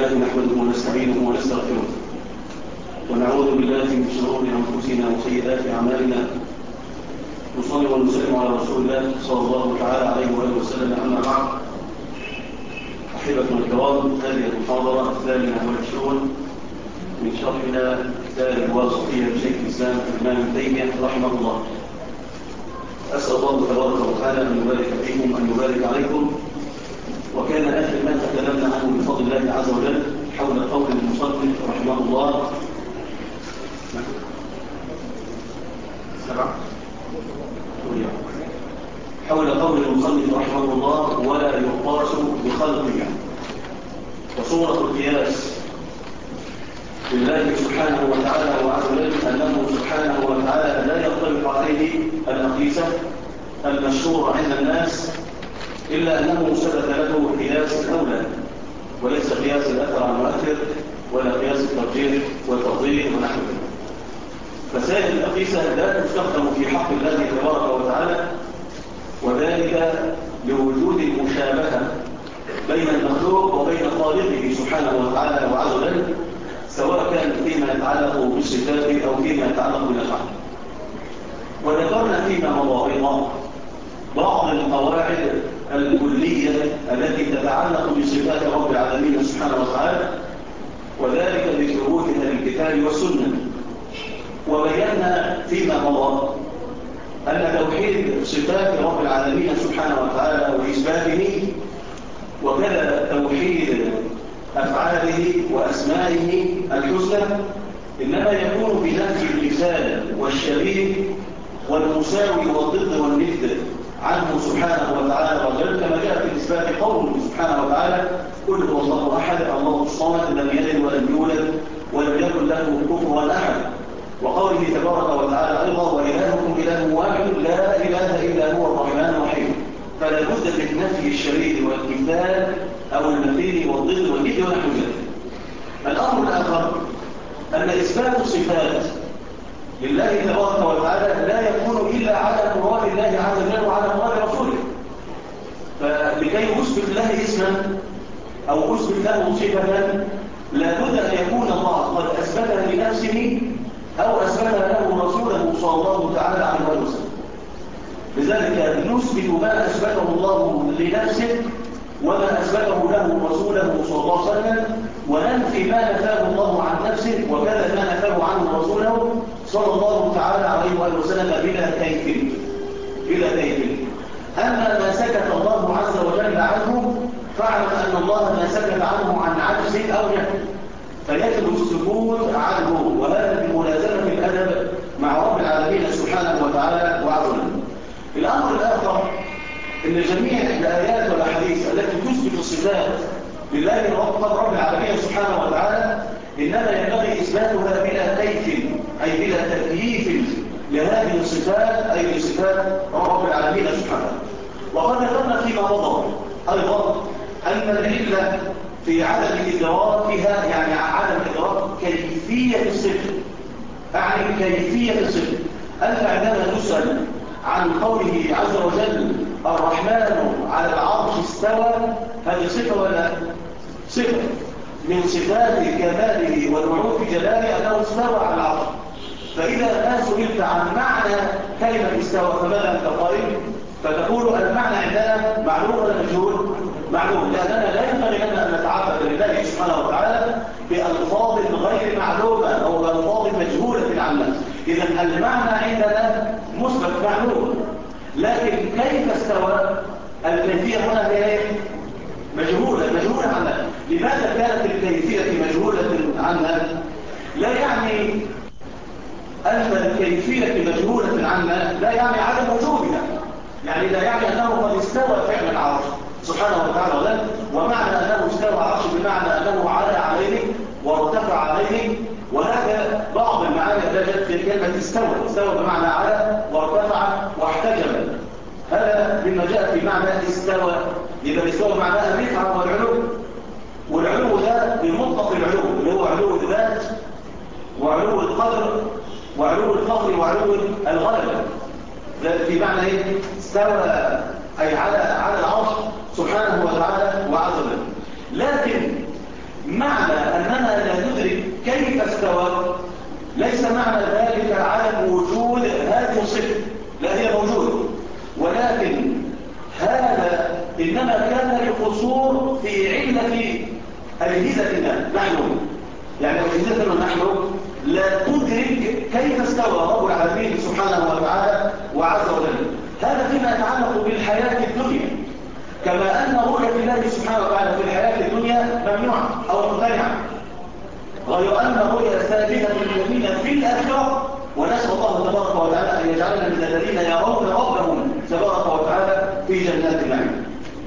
لله نحمده ونستعينه ونستغفره ونعوذ بالله من شرور أنفسنا وسيئات أعمالنا. نصلي ونسلم على رسول الله صلى الله تعالى عليه وآله وسلم. أما بعد، أحبتنا الكرام، هذه المحاضرة 22 من شرحنا كتاب الواسطية لشيخ الإسلام الإمام ابن تيمية رحمه الله. أسأل الله تبارك وتعالى أن يبارك فيكم، أن يبارك عليكم. وكان آخر ما تكلمنا عنه بفضل الله عز وجل حول قول المصنف رحمه الله حول قول المصنف رحمه الله: ولا يقاس بخلقه. وصورة القياس لله سبحانه وتعالى وعز وجل أنه سبحانه وتعالى لا ينطبق عليه المقيسة المشهور عند الناس، إلا أنه ثبت له قياس الأولى، وليس قياس الأثر عن المؤثر ولا قياس الترجيح والتفضيل ونحو ذلك. فسائل الأقيسة لا تستخدم في حق الله تبارك وتعالى، وذلك لوجود المشابهة بين المخلوق وبين خالقه سبحانه وتعالى وعز وجل، سواء كان فيما يتعلق بالصفات أو فيما يتعلق بالأفعال. وذكرنا فيما مضى بعض القواعد الكلية التي تتعلق بصفات رب العالمين سبحانه وتعالى، وذلك بثبوتها للكتاب والسنة. وبينا فيما مضى أن توحيد صفات رب العالمين سبحانه وتعالى وإثباته، وكذا توحيد أفعاله وأسمائه الحسنى، إنما يكون بنفي المثال والشبيه والمساوي والضد والند عنه سبحانه وتعالى وجل، كما جاء في إثبات قوله سبحانه وتعالى: قل هو الله أحد الله الصمد لم يلد ولم يولد ولم يكن له كفوا أحد. وقوله تبارك وتعالى أيضا: وإلهكم إله واحد لا إله إلا هو الرحمن الرحيم. فلا بد من نفي الشبيه والمثال أو المثيل والضد والند ونحو ذلك. الأمر الآخر أن إثبات الصفات لله تبارك وتعالى لا يكون إلا على مراد الله عز وجل وعلى مراد رسوله. فلكي أثبت له اسما أو أثبت له صفة، لابد أن يكون الله قد أثبتها لنفسه أو أثبتها له رسوله صلى الله تعالى عليه وسلم. لذلك نثبت ما أثبته الله لنفسه وما أثبته له رسوله صلى الله عليه وسلم، وننفي ما نفاه الله عن نفسه وكذا ما نفاه عنه رسوله صلى الله تعالى عليه وآله وسلم بلا كيف. أما ما سكت الله عز وجل عنه فاعلم أن الله ما سكت عنه عن عجز أو جهل، فيجب السكوت عنه، وهذا بملازمة الأدب مع رب العالمين سبحانه وتعالى وعز وجل. الأمر الآخر إن جميع الآيات والأحاديث التي تثبت الصفات لله رب العالمين سبحانه وتعالى إنما ينبغي إثباتها بلا كيف، أي بلا تكييف لهذه الصفات، أي لصفات رب العالمين سبحانه. وقد ذكرنا فيما مضى أيضا أن العلة في عدم إدراكها، يعني عدم إدراك كيفية الصفة، أعني كيفية الصفة. أنت عندما تسأل عن قوله عز وجل الرحمن على العرش استوى، هذه صفة ولا صفة من صفات كماله ونعوت جلاله أنه استوى على العرش. فإذا ما سئلت عن معنى كلمة استوى فماذا أنت قائل؟ فتقول المعنى عندنا معلوم ولا مجهول؟ معلوم، لأننا لا ينبغي لنا أن نتعبد لله سبحانه وتعالى بألفاظ غير معلومة أو بألفاظ مجهولة عنا. إذا المعنى عندنا مثبت معلوم، لكن كيف استوى الكيفية هنا هي مجهولة عنا. لماذا كانت الكيفية مجهولة عنا؟ لا يعني أن الكيفية مجهولة عنا لا يعني عدم وجودها، يعني لا يعني أنه قد استوى فعلا العرش سبحانه وتعالى، ومعنى أنه استوى عرش بمعنى أنه علا عليه وارتفع عليه. وهذا بعض المعاني التي جاءت في كلمة استوى بمعنى علا وارتفع واحتجم، هذا مما جاء في معنى استوى. يبقى الاستوى معناها الرفعة والعلو، والعلو ده بمطلق العلو اللي هو علو الذات وعلو القدر وعلو الفضل وعلو الغلبة. ده في معنى ايه؟ استوى أي على العرش سبحانه وتعالى وعز وجل. لكن معنى أننا لا ندرك كيف استوى ليس معنى ذلك عدم وجود هذه الصفة، لا هي موجودة، ولكن هذا إنما كان لقصور في علة أجهزتنا نحن، يعني أجهزتنا نحن لا تدرك كيف استوى رب العالمين سبحانه وتعالى وعز وجل. هذا فيما يتعلق بالحياة الدنيا، كما أن رؤية الله سبحانه وتعالى في الحياة الدنيا ممنوعة أو ممتنعة، غير أن الرؤية ثابتة للذين في الآخرة، ونسأل الله تبارك وتعالى أن يجعلنا من الذين يرون ربهم تبارك وتعالى في جنات النعيم.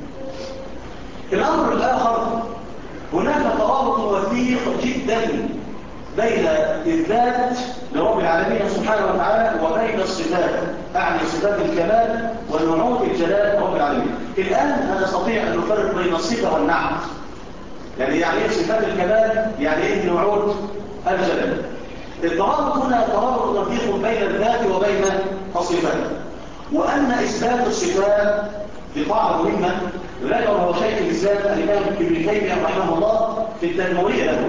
الأمر الآخر، هناك ترابط وثيق جدا بين الذات لرب العالمين سبحانه وتعالى وبين الصفات، أعني صفات الكمال ونعوت الجلال رب العالمين. الآن نستطيع أن نفرق بين الصفة والنعت. يعني ايه صفات الكمال؟ يعني ايه نعوت الجلال؟ الترابط هنا ترابط وثيق بين الذات وبين الصفات، وأن إثبات الصفات بقاعدة مهمة ذكره شيخ الإسلام الإمام ابن تيمية رحمه الله في التنوير له،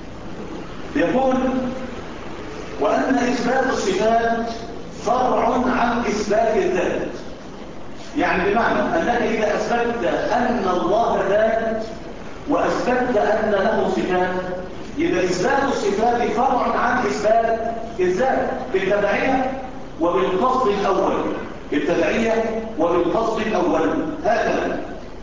يقول: وأن إثبات الصفات فرع عن إثبات الذات. يعني بمعنى أنك إذا أثبتت أن الله ذات وأثبتت أن له صفات، يبقى إثبات الصفات فرع عن إثبات الذات بالتبعية وبالقصد الأول، بالتبعية وبالقصد الأول، هكذا.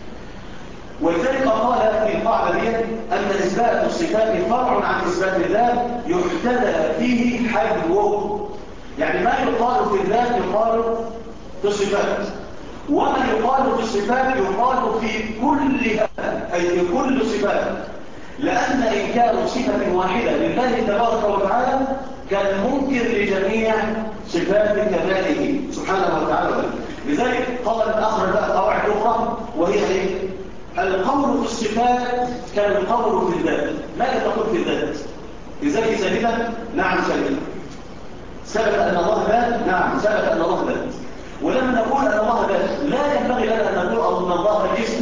ولذلك قال في القاعدة دي أن إثبات الصفات فرع عن إثبات الذات يحتذى فيه حذوه. يعني ما يقال في الذات يقال في الصفات، وما يقال في الصفات يقال في كلها، أي في كل صفات، لأن إنكار صفة واحدة لله تبارك وتعالى كان منكر لجميع صفات كماله سبحانه وتعالى. لذلك قال الآخر بقى قواعد أخرى، وهي إيه؟ القول في الصفات كالقول في الذات. ماذا تقول في الذات؟ لذلك ثابتا؟ نعم ثابتا. ثبت أن الله ذات؟ نعم ثبت أن الله ذات. ولما نقول أن الله ذات لا ينبغي لنا أن نقول أن الله جسم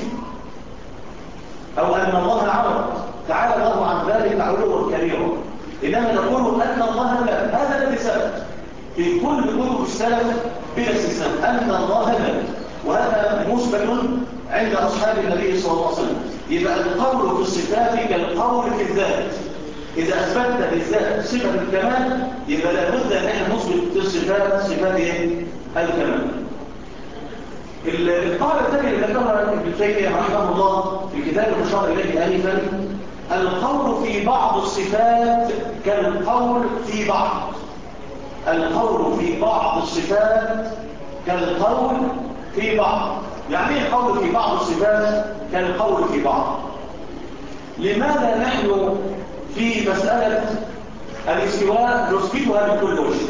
أو أن الله عرض، تعالى الله عن ذلك علوا كبيرا، إنما نقول أن الله ذات. هذا الذي ثبت في كل كتب السلف بلا استثناء أن الله ذات، وهذا مثبت عند أصحاب النبي صلى الله عليه وسلم. يبقى القول في الصفات كالقول في الذات. إذا أثبتت للذات صفة الكمال يبقى لابد أن احنا نثبت في الصفات صفات الكمال. القاعدة الثانية اللي ذكرها ابن تيمية رحمه الله في الكتاب المشار إليه آنفا: القول في بعض الصفات كالقول في بعض. القول في بعض الصفات كالقول في بعض. يعني ايه القول في بعض الصفات كالقول في بعض؟ لماذا نحن في مسألة الاستواء نثبتها بكل وجه،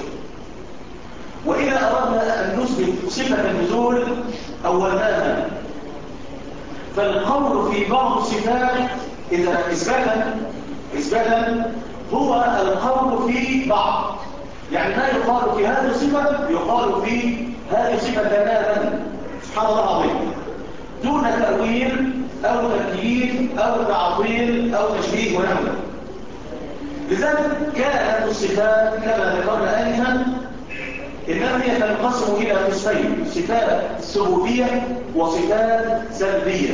وإذا أردنا أن نثبت صفة النزول أولناها؟ فالقول في بعض الصفات إذا إثباتا هو القول في بعض. يعني ما يقال في هذه الصفة يقال في هذه الصفة تماما، سبحان الله العظيم، دون تأويل أو تكييف أو تعطيل أو تشبيه ونحوه. لذلك كانت الصفات كما ذكرنا آنفا إنما هي تنقسم إلى قسمين: صفات ثبوتية وصفات سلبية.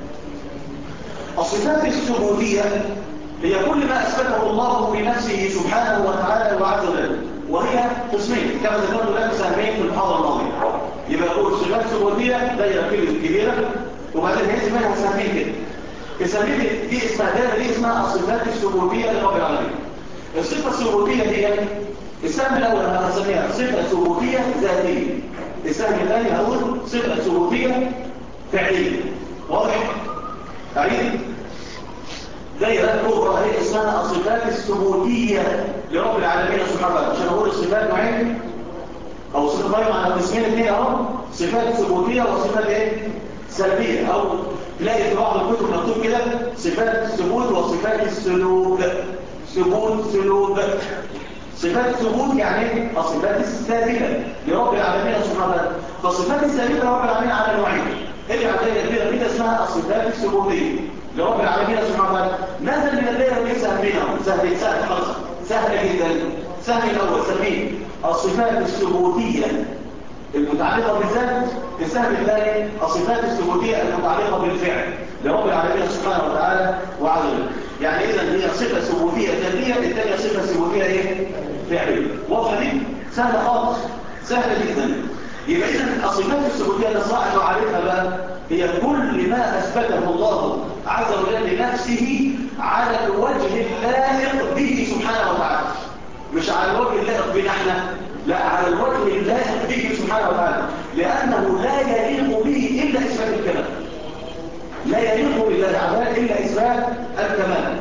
الصفات الثبوتية هي كل ما أثبته الله بنفسه سبحانه وتعالى وعز وجل، وهي قسمين كما ذكرت لك سهمين في المحاضرة الماضية. يبقى يقول صفات ثبوتية دايرة كبيرة، وبعدين هي اسمها سهمين كده. السهمين دي اسمها دايرة، دي اسمها الصفات الثبوتية لرب العالمين. الصفة الثبوتية دي السهم الأول هنسميها صفة ثبوتية ذاتية، السهم الثاني هقول صفة ثبوتية فعلية. واضح؟ أعيد؟ دايرة كبرى هي اسمها الصفات الثبوتية لرب العالمين سبحانه وتعالى. عشان أقول الصفات نوعين أو صفتين على قسمين اثنين أهو: صفات ثبوتية وصفات إيه؟ سلبية. أو تلاقي في بعض الكتب مكتوب كده صفات الثبوت وصفات السلوك. ثبوت سلوك. صفات الثبوت يعني الصفات الثابتة لرب العالمين سبحانه وتعالى. فالصفات الثابتة لرب العالمين على نوعين. اللي عندنا كده اسمها الصفات الثبوتية، لرب العالمين سبحانه وتعالى. نزل من الليل بيسهل بينهم، سهل خالص، سهل جدا. سهل الأول سميه الصفات الثبوتية المتعلقة بالذات، السهل الثاني الصفات الثبوتية المتعلقة بالفعل لرب العالمين سبحانه وتعالى وعز وجل. يعني إذا هي صفة ثبوتية ذاتية، الثانية صفة ثبوتية إيه؟ فعلية. واضحة دي؟ سهلة خالص، سهلة جدا. يبقى إذا الصفات الثبوتية اللي صاحب عليها بقى هي كل ما أثبته الله عز وجل لنفسه على الوجه اللائق به سبحانه وتعالى، مش على الوجه اللائق بنا احنا، لا، على الوجه اللائق به سبحانه وتعالى، لأنه لا يليق به إلا إثبات الكمال. لا يليق بالله تعالى إلا إثبات الكمال.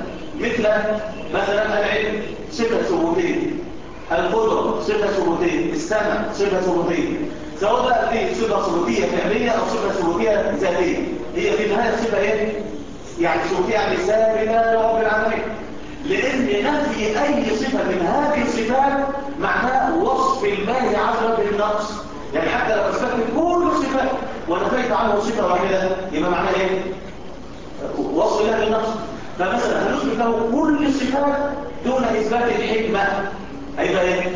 مثلا العلم صفة ثبوتية، القدرة صفة ثبوتية، السمع صفة ثبوتية، سواء بقى دي صفة ثبوتية فعلية أو صفة ثبوتية ذاتية. هي في النهاية صفة إيه؟ يعني ثبوتية يعني ثابتة لرب العالمين. لأن نفي أي صفة من هذه الصفات معناه وصف الله عز وجل بالنقص. يعني حتى لو أثبتت كل الصفات ونفيت عنه صفة واحدة يبقى معناه إيه؟ وصف الله بالنقص. فمثلا هنثبت له كل الصفات دون إثبات الحكمة، هيبقى إيه؟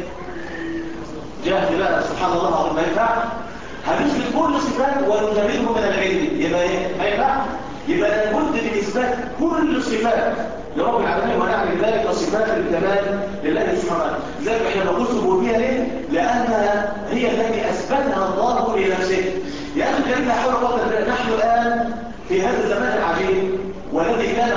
جهل بقى سبحان الله العظيم، ما ينفع. هنثبت كل الصفات ونجرده من العلم، يبقى إيه؟ ما ينفع. يبقى لابد من إثبات كل الصفات لرب العالمين ونعمل ذلك صفات الكمال لله سبحانه وتعالى. لذلك احنا بنقول ثبوتية ليه؟ لأنها هي التي أثبتها الله لنفسه. يا أخي الكريم حول قدر نحن الآن في هذا الزمان العجيب والذي كان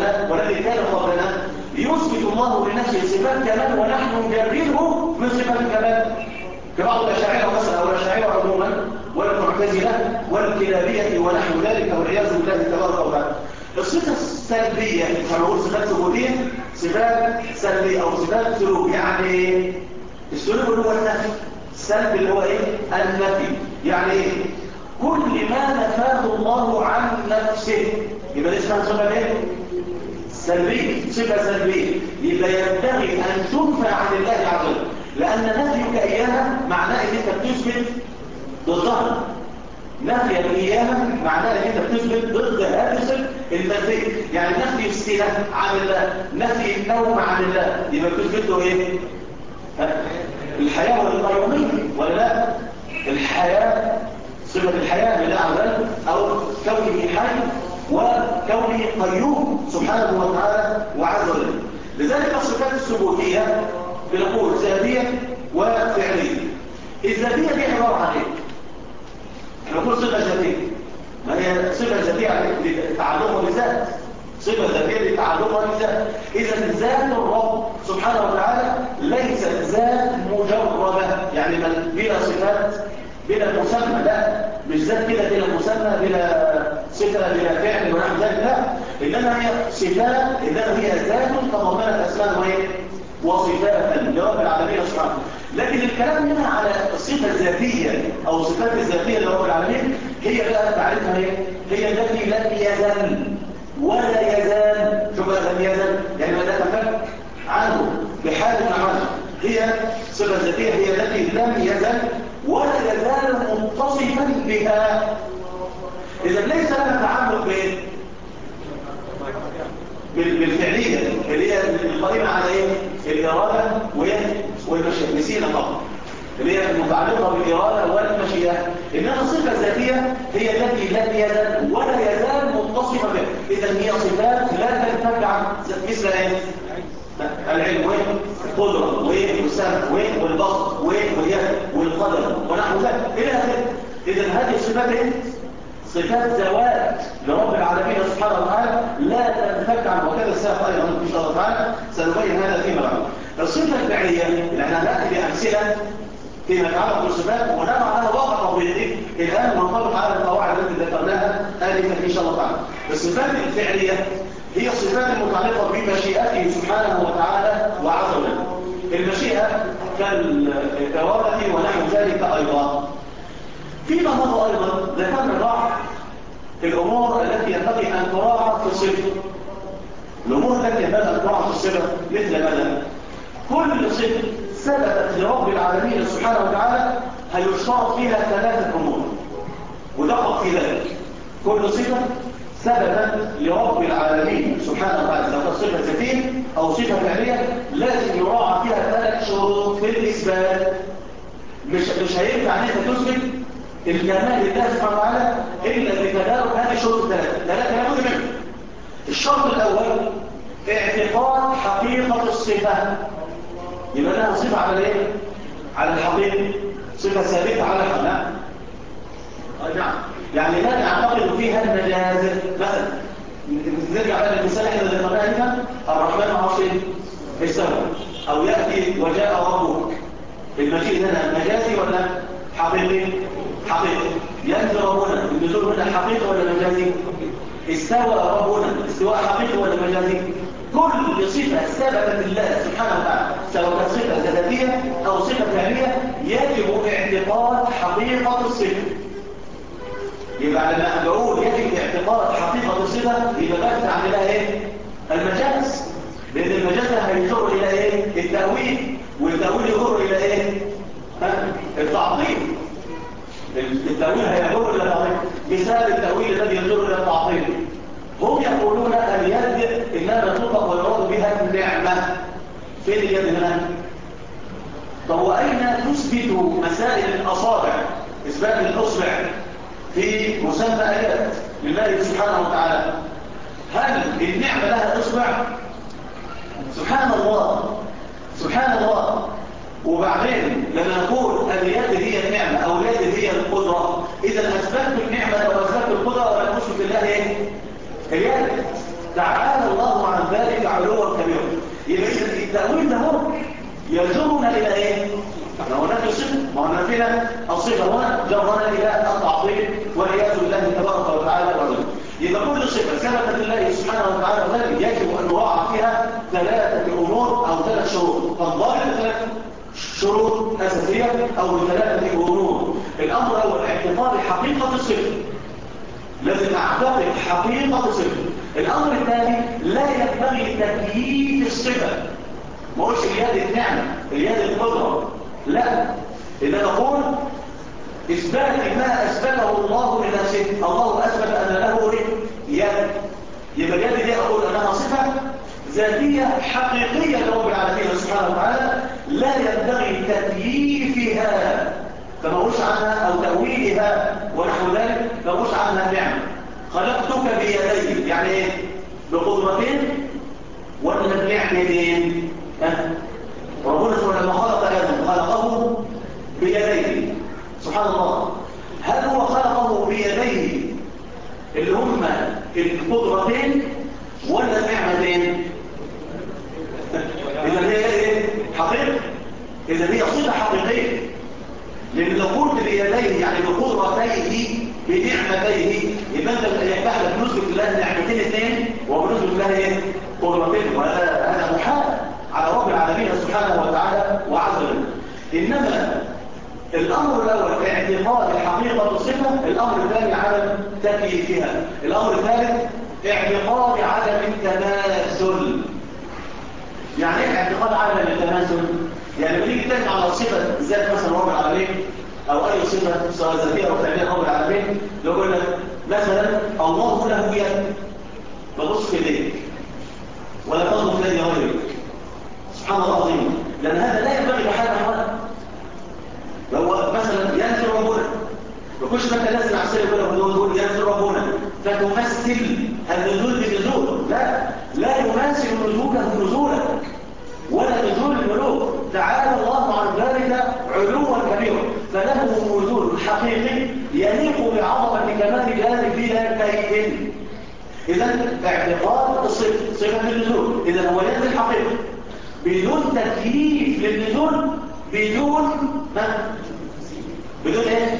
قبلنا يثبت الله لنفسه صفات كمال ونحن نجرده من صفات الكمال. كبعض الأشاعرة مثلا أو الأشاعرة عموما والمعتزلة والكلابية ونحو ذلك والعياذ بالله تبارك وتعالى. الصفة السلبية هنقول صفات ثبوتية، صفات سلبية أو صفات سلوك. يعني السلوك اللي هو النفي، السلب اللي هو إيه؟ النفي. يعني إيه؟ كل ما نفاه الله عن نفسه يبقى دي اسمها صفة إيه؟ سلبية، صفة سلبية. يبقى ينبغي أن تنفى عن الله عز وجل، لأن نفيك إياها معناه إن أنت بتثبت ضدها. نفيك إياها معناه إن أنت بتثبت ضد هذه الصفة المنفية. يعني نفي السنة عن الله، نفي النوم عن الله، يبقى بتثبت له إيه؟ الحياة والقيومية ولا لا؟ الحياة، صفة الحياة لله عز وجل، أو كونه حي وكونه قيوم سبحانه وتعالى وعز وجل. لذلك الصفات الثبوتية بنقول ذاتية وفعلية. الذاتية دي عبارة عن ايه؟ احنا بنقول صفة ذاتية، ما هي صفة ذاتية لتعلقها بالذات، صفة ذاتية لتعلقها بالذات. إذا ذات الرب سبحانه وتعالى ليست ذات مجردة، يعني بلا صفات بلا مسمى، لا، مش ذات كده بلا مسمى بلا صفة بلا فعل ونحو ذلك، لا، إنما هي صفات، إنما هي ذات تضمنت أسماء وإيه؟ وصفات لرب العالمين سبحانه. لكن الكلام هنا على الصفة الذاتية أو الصفات الذاتية لرب العالمين هي بقى تعرفها هي التي لم يزل ولا يزال. شوف بقى لم يزل يعني ما تفك عنه بحال من حاله. هي صفة ذاتية هي التي لم يزل ولا يزال متصفا بها. إذا ليس لها تعلق بالفعلية اللي هي القائمة على ايه؟ الإرادة والمشيئة. نسينا طبعا اللي هي المتعلقة بالإرادة والمشيئة. إنما الصفة الذاتية هي التي لم يزل ولا يزال متصفة بها. إذا هي صفات لا تنفك عن مثل ايه؟ العلم والقدرة والسمع والبصر واليد والقدر ونحو ذلك إلى آخره. إذا هذه الصفات ايه؟ صفات ذوات لرب العالمين سبحانه وتعالى لا تنفك عنه، وكذا السياق ايضا ان شاء الله تعالى سنبين هذا فيما بعد. الصفه الفعليه اللي احنا هناتي بامثله فيما يتعلق بالصفات ونضع على واقع تطبيقي الان ونطبق على القواعد التي ذكرناها انفا ان شاء الله تعالى. الصفات الفعليه هي الصفات المتعلقه بمشيئته سبحانه وتعالى وعز وجل. المشيئه كالاراده ونحو ذلك ايضا. فيما مضى أيضا ذكرنا بعض الأمور التي ينبغي أن تراعى في الصفة. الأمور التي ينبغي أن تراعى في الصفة مثل ماذا؟ كل صفة ثبتت لرب العالمين سبحانه وتعالى هيشترط فيها ثلاثة أمور، ودقق في ذلك. كل صفة ثبتت لرب العالمين سبحانه وتعالى، سواء صفة ذاتية أو صفة فعلية، لازم يراعى فيها 3 شروط في الإثبات. مش هينفع أن أنت تثبت الكمال لله سبحانه وتعالى إلا بتدارك هذه الشروط ال3 لابد منها. الشرط الأول اعتقاد حقيقة الصفة، يبقى لها صفة على ايه؟ على الحقيقة، صفة ثابتة على الحقيقة. نعم، يعني لا نعتقد فيها المجاز. مثلا نرجع بقى للمثال احنا ذكرناه هنا، الرحمن عرش استوى، او ياتي وجاء ربك. المجيء هنا مجازي ولا حقيقي؟ حقيقي. ينزل ربنا، النزول هنا حقيقي ولا مجازي؟ استوى ربنا، استواء حقيقي ولا مجازي؟ كل صفة ثبتت لله سبحانه وتعالى، سواء كانت صفة ذاتية أو صفة فعلية، يجب اعتقاد حقيقة الصفة. يبقى لما بقول يجب اعتقاد حقيقة الصفة، يبقى بقى عن لها ايه؟ المجاز. لأن المجاز هيجر إلى ايه؟ التأويل، والتأويل يجر إلى ايه؟ التعطيل. التأويل هيجر إلى التعطيل. مثال التأويل الذي يجر إلى التعطيل، هم يقولون اليد إنما تطلق ويراد بها النعمة. فين اليد هنا؟ طب وأين تثبت مسائل الأصابع، إثبات الأصبع في مسمى آيات لله سبحانه وتعالى؟ هل النعمة لها إصبع؟ سبحان الله، سبحان الله. وبعدين لما نقول اليد هي النعمة أو اليد هي القدرة، إذا أثبت النعمة أو أثبت القدرة ولا نثبت الله إيه؟ اليد. تعالى الله عن ذلك علوا كبيرا. يبقى التأويل ده هو يجرنا إلى إيه؟ احنا هناك الصفة، ما هنا فينا الصفة هنا جرنا إلى التعطيل والعياذ بالله تبارك وتعالى وعلا. يبقى كل صفة ثبتت لله سبحانه وتعالى وذلك يجب أن نراعى فيها 3 أمور أو 3 شروط. الظاهر 3 شروط أساسية أو 3 أمور. الأمر الأول اعتقاد حقيقة الصفة، لازم أعتقد حقيقة الصفة. الأمر الثاني لا ينبغي تكييف الصفة، ما قلتش اليد النعمة اليد القدرة، لا، إذا نقول إثبات ما أثبته الله لنفسه. الله أثبت أن له يد، يبقى اليد دي أقول أنها صفة ذاتية حقيقية لرب العالمين سبحانه وتعالى، لا ينبغي تكييفها، فما قلش عنها أو تأويلها ونحو ذلك، ما قلش عنها نعمة. خلقتك بيدي، يعني ايه؟ بقدرتين ولا بنعمتين؟ ربنا لما خلق آدم خلقه بيديه سبحان الله. هل هو خلقه بيديه اللي هم القدرتين ولا النعمتين؟ إذا هي ايه؟ حقيقة، إذا هي صفة حقيقية. لأن لو قلت بيديه يعني بقدرتيه بنعمتيه، يبقى انت يفتح لك نسبة الله النعمتين 2 وبنسبة الله ايه؟ قدرتين، وهذا محال على رب العالمين سبحانه وتعالى وعز وجل. إنما الأمر الأول اعتقاد حقيقة الصفة، الأمر الثاني عدم تكييفها، الأمر الثالث اعتقاد عدم التماثل. يعني ايه اعتقاد عدم التماثل؟ يعني لما نيجي نتكلم على صفة ذات مثلا رب العالمين أو أي صفة سواء ذاتية أو فعلية رب العالمين، يقول لك مثلا الله له يد، ببص في يديك ولا تنظر في يد غيرك، سبحان الله العظيم، لأن هذا لا ينبغي بحال من الأحوال. هو مثلا ينزل ربنا، بكلش ما لازم عسير يقول ينزل ربنا فتمثل النزول بنزول، لا يماثل نزوله نزولك ولا نزول الملوك، تعالى الله عن ذلك علوا كبيرا، فله نزول حقيقي يليق بعظمة كمال جلاله بلا كيف. إذا اعتقاد صفة النزول، إذا هو ينزل حقيقي بدون تكييف للنزول، بدون ايه؟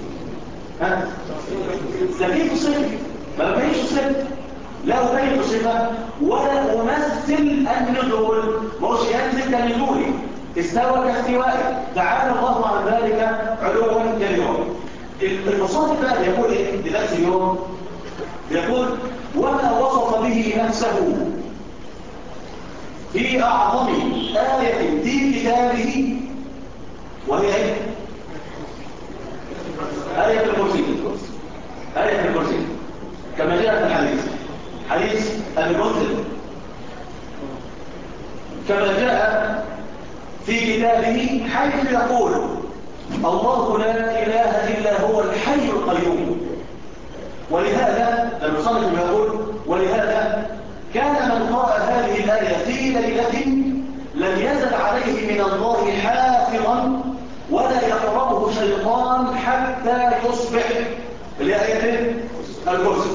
تكييف الصفة، ما بيش الصفة، لا أبين الصفة ولا أمثل النزول، مش ينزل كنزولي، استوى كاستوائي، تعالى الله عن ذلك علوا كبيرا. المصادر بقى يقول ايه لنفس اليوم؟ يقول وما وصف به نفسه في أعظم آية في كتابه، وهي ايه؟ آية الكرسي. آية الكرسي كما جاء في الحديث، حديث أبي المنذر، كما جاء في كتابه حيث يقول: الله لا إله إلا هو الحي القيوم. ولهذا المصنف يقول: ولهذا كان من قرأ هذه الآية في ليلة لم يزل عليه من الله حافظا ولا يقربه شيطان حتى يصبح. الآية الكرسي.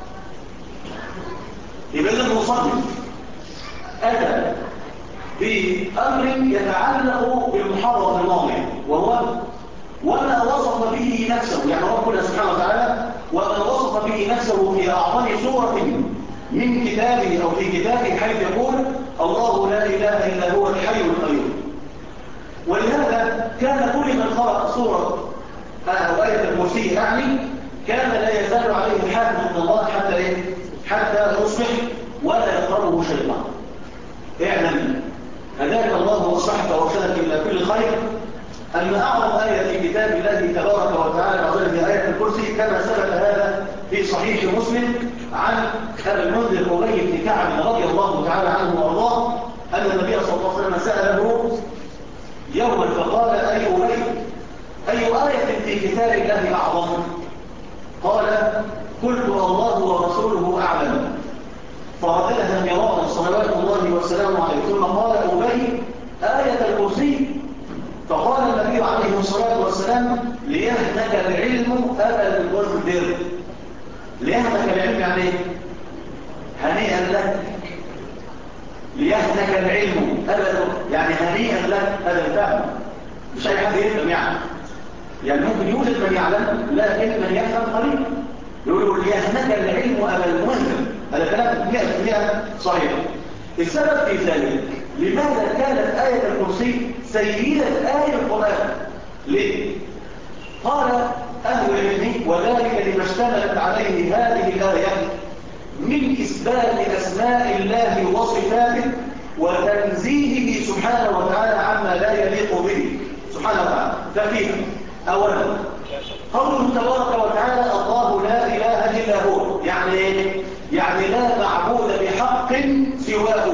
يبقى المصنف أتى بأمر يتعلق بالمحرم الماضي، وهو وما وصف به نفسه، يعني ربنا سبحانه وتعالى وما وصف به نفسه في أعظم سورة من كتابه أو في كتابه، حيث يقول: الله لا إله إلا هو الحي القيوم. ولهذا كان كل من قرأ سورة أو آية الكرسي يعني كان لا يزال عليه حافظ من الله حتى يصبح ولا يقربه شيطان. اعلم هداك الله واصلحك وارشدك الى كل خير ان اعظم ايه في كتاب الله تبارك وتعالى هي ايه الكرسي، كما ثبت هذا في صحيح مسلم عن ابي المنذر ابي بن كعب رضي الله تعالى عنه وارضاه ان النبي صلى الله عليه وسلم ساله يوما فقال: اي ايه في كتاب الله اعظم؟ قال: قلت: الله ورسوله اعلم. فرددها مرارا صلوات الله وسلامه عليه، ثم قال أبي: آية الكرسي. فقال النبي عليه الصلاة والسلام: ليهنك العلم أبا المنذر. ليهنك العلم يعني ايه؟ هنيئا لك. ليهنك العلم أبا، يعني هنيئا لك. هذا الفهم مش أي حد يفهم يعني ممكن يوجد من يعلم لكن من يفهم قليل. يقولوا: ليهنك العلم أبا المنذر. هذا كلام 100% صحيح. السبب في ذلك لماذا كانت آية الكرسي سيدة آية القرآن؟ ليه؟ قال أهل العلم: وذلك لما اشتملت عليه هذه الآية من إثبات أسماء الله وصفاته وتنزيهه سبحانه وتعالى عما لا يليق به سبحانه وتعالى. ففيها أولا قوله تبارك وتعالى: الله لا إله إلا هو. يعني لا معبود بحق سواه،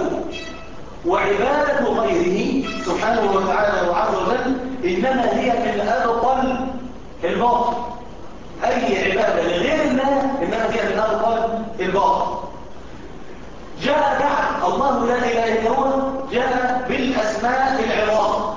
وعبادة غيره سبحانه وتعالى وعز وجل إنما هي من أبطل الباطل. أي عبادة لغير الله إنما هي من أبطل الباطل. جاء بعد الله لا إله إلا هو جاء بالأسماء العظام.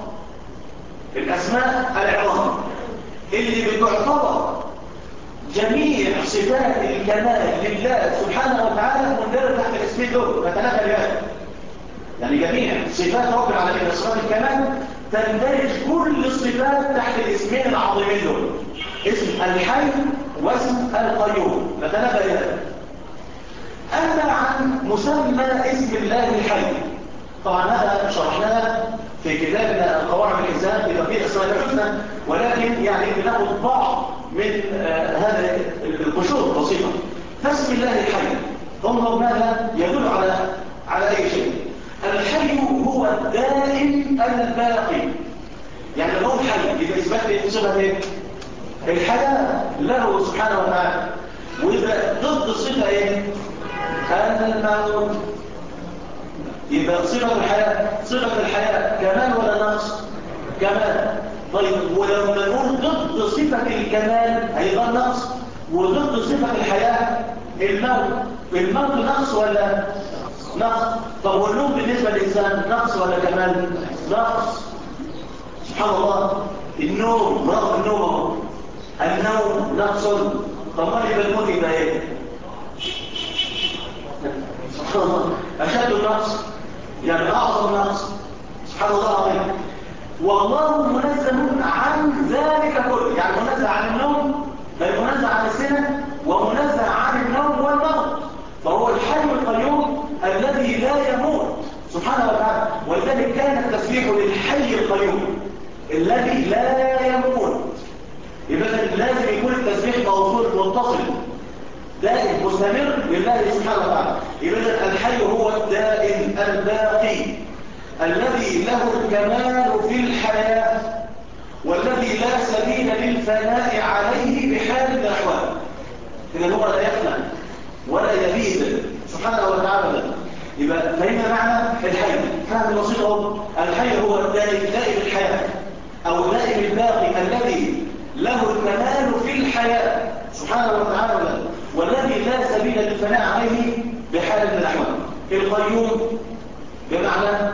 الأسماء العظام اللي بتعتبر جميع صفات الكمال لله سبحانه وتعالى مندرجة تحت الاسمين دول، فتنافى اليد. يعني جميع صفات رب العالمين صفات الكمال تندرج كل الصفات تحت الاسمين العظيمين دول، اسم الحي واسم القيوم، فتنافى اليد. أما عن مسمى اسم الله الحي، طبعا هذا شرحناه في كتابنا قواعد الإنسان في تطبيق أسماء الحسنى، ولكن يعني بناخد بعض من هذا القشور البسيطة. فاسم الله الحي انظر ماذا يدل على أي شيء. الحي هو الدائم الباقي، يعني لو الحي إذا إثبات صفة ايه؟ الحياة له سبحانه وتعالى، وإذا ضد صفة ايه؟ الموت. يبقى صفة الحياة كمال ولا نقص؟ كمال. طيب ولما نقول ضد صفة الكمال هيبقى نقص، وضد صفة الحياة الموت نقص ولا نقص؟ طب والنوم بالنسبة للإنسان نقص ولا كمال؟ نقص. سبحان الله، النوم رغم النوم نقص. طب ما يبقى الموت يبقى ايه؟ سبحان الله، أشد النقص، يعني أعظم نقص. سبحان الله العظيم. والله منزه عن ذلك كله، يعني منزه عن النوم، بل منزه عن السنة، ومنزه عن النوم والموت. فهو الحي القيوم الذي لا يموت سبحانه وتعالى. ولذلك كان التسبيح للحي القيوم الذي لا يموت. يبقى لازم يكون التسبيح موصول متصل دائم مستمر لله سبحانه وتعالى. يبقى الحي هو الدائم الباقي الذي له الكمال في الحياة، والذي لا سبيل للفناء عليه بحال الأحوال. إذا هو لا يفنى ولا يبيد سبحانه وتعالى. يبقى فهمنا معنى الحي، فهم بسيط اهو. الحي هو دائم الحياة أو دائم الباقي الذي له الكمال في الحياة سبحانه وتعالى، والذي لا سبيل للفناء عليه بحال من الأحوال. القيوم بمعنى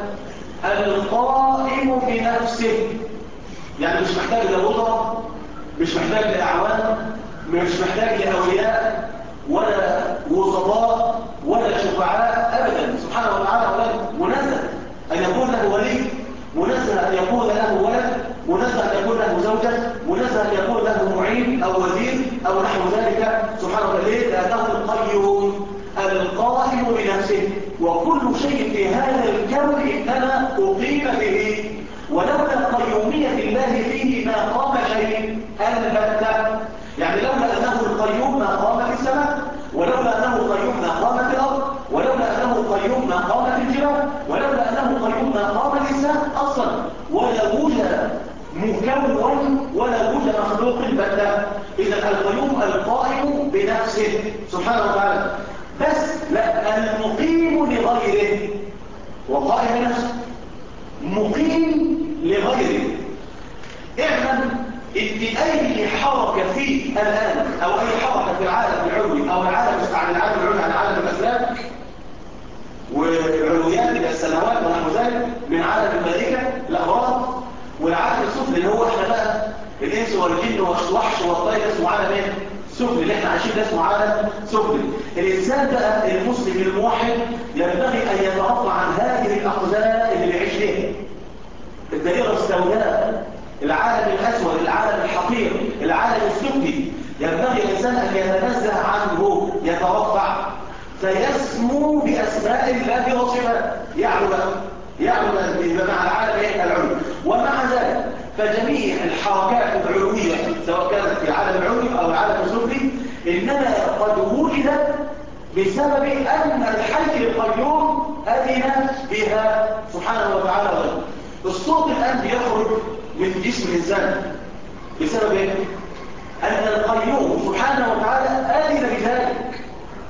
القائم بنفسه، يعني مش محتاج لوزراء، مش محتاج لأعوان، مش محتاج لأولياء ولا وسطاء ولا شفعاء أبدا سبحانه وتعالى، ولا منزه أن يكون له ولي، منزه أن يكون له ولد، منزه أن يكون له زوجة، منزه أن يكون له معين أو وزير أو نحو ذلك سبحانه وتعالى. لأنه القيوم القائم بنفسه، وكل شيء في هذا الكون إنما أقيم به، ولولا قيومية الله فيه ما قام شيء البتة. يعني لولا أنه القيوم ما قام في السماء، ولولا أنه القيوم ما قام في الأرض، ولولا أنه القيوم ما قام في الجبال، ولولا أنه القيوم ما قام الإنسان أصلا، ولا وجد مكون ولا وجد مخلوق بتة. إذا القيوم القائم بنفسه سبحانه وتعالى، بس لا المقيم لغيره، وقائم بنفسه مقيم لغيره. اعلم ان اي حركه فيه الان او اي حركه في العالم العلوي او العالم عن العالم العلوي عن عالم الافلاك والعلويات الى السماوات ونحو ذلك، من عالم الملائكه الاغراض والعالم السفلي اللي هو احنا بقى الانس والجن والوحش والطير، اسمه عالم ايه؟ سفلي. اللي احنا عايشين ده اسمه عالم سفلي. الانسان بقى المسلم الموحد ينبغي ان يترفع عن هذه الاقزام اللي بيعيش فيها، الدائره السوداء، العالم الاسود، العالم الحقير، العالم السفلي. ينبغي الانسان ان يتنزه عنه، يترفع، فيسمو باسماء الله وصفاته، يعلو مع العالم العلوي. ومع ذلك فجميع الحركات العلويه سواء كانت في العالم العلوي او العالم السفلي انما قد وجدت بسبب ان الحي القيوم اذن بها سبحانه وتعالى. الصوت الان بيخرج من جسم الانسان بسبب ايه؟ ان القيوم سبحانه وتعالى اذن بذلك.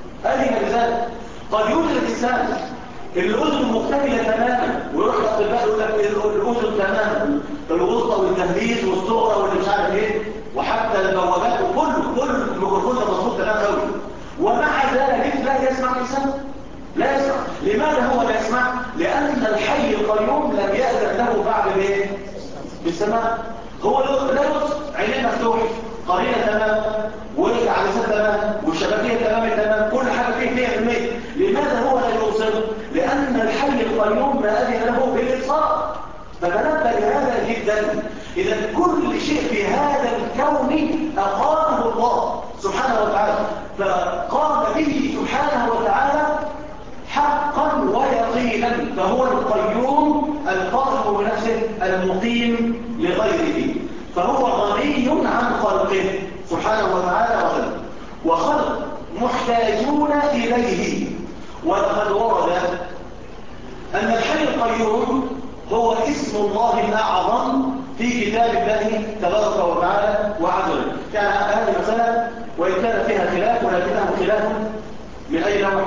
قد يوجد الانسان الاذن مكتمله تماما، ويروح الاطباء يقول لك الاذن تماما، الوسطى والتهديد والصغرى واللي مش عارف ايه، وحتى البوابات وكل الميكروفون ده مظبوط تمام قوي، ومع ذلك لا يسمع الانسان، لا يسمع. لماذا هو لا يسمع؟ لان الحي القيوم لم يأذن له بعد بايه؟ بالسماع. هو لا يبصر، عينيه مفتوح، قرينه تمام، ورجع على لسان تمام، والشبكيه تمام، كل حاجه فيه 100%. لماذا هو لا يبصر؟ لان الحي القيوم ما اذن له بالابصار. فتنبه لهذا جدا. اذا كل شيء في هذا الكون اقامه الله سبحانه وتعالى، فقام به سبحانه وتعالى حقا ويقينا، فهو القيوم القائم بنفسه المقيم لغيره، فهو غني عن خلقه سبحانه وتعالى، وخلق محتاجون إليه. ولقد ورد أن الحي القيوم هو اسم الله الأعظم في كتاب الله تبارك وتعالى وعز وجل. كان هذه المسألة وإن كان فيها خلاف، ولكنه خلاف من أي نوع؟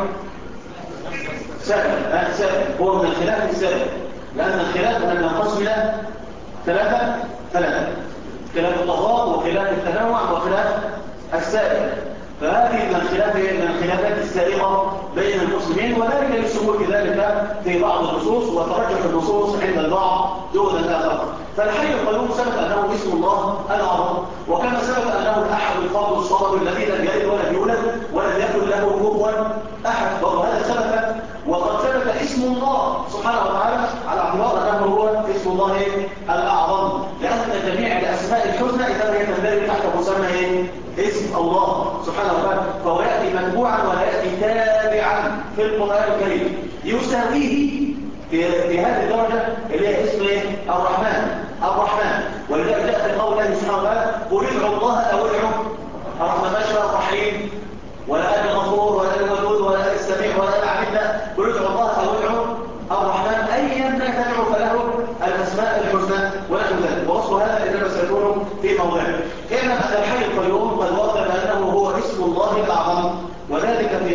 سابق. هو من الخلاف السابق، لأن الخلاف أن ينقسم إلى ثلاثة: خلاف التضاد وخلاف التنوع وخلاف السابق. فهذه من الخلافات السابقة بين المسلمين، وذلك لسلوك ذلك في بعض النصوص، وترجح النصوص عند البعض دون الآخر. فالحي القيوم ثبت أنه اسم الله الأعظم، وكما ثبت أنه الأحد الفرد الصمد الذي لم يلد ولم يولد ولم يكن له كفوا أحد، وهذا ثبت. وقد ثبت اسم الله سبحانه وتعالى على اعتبار أنه هو اسم الله الأعظم، لأن جميع الأسماء الحسنى إذا هي تندرج تحت مسمى اسم الله سبحانه وتعالى، فهو يأتي متبوعا ولا يأتي تابعا في القرآن الكريم، يساويه في هذه الدرجة اللي هي اسم الرحمن. ولذلك جاء في قول الله سبحانه وتعالى: قل ادعوا الله أو ادعوا الرحمن، ماشي الرحيم ولا آل غفور ولا آل ودود ولا آل السميع ولا آل عبدنا، قل ادعوا الله أو ادعوا الرحمن، أيا ما تدعو فله الأسماء الحسنى ونحو ذلك. ووصف هذا إنما سيكون في موضعه. كما أن الحي القيوم قد ورد بأنه هو اسم الله الأعظم، وذلك في غير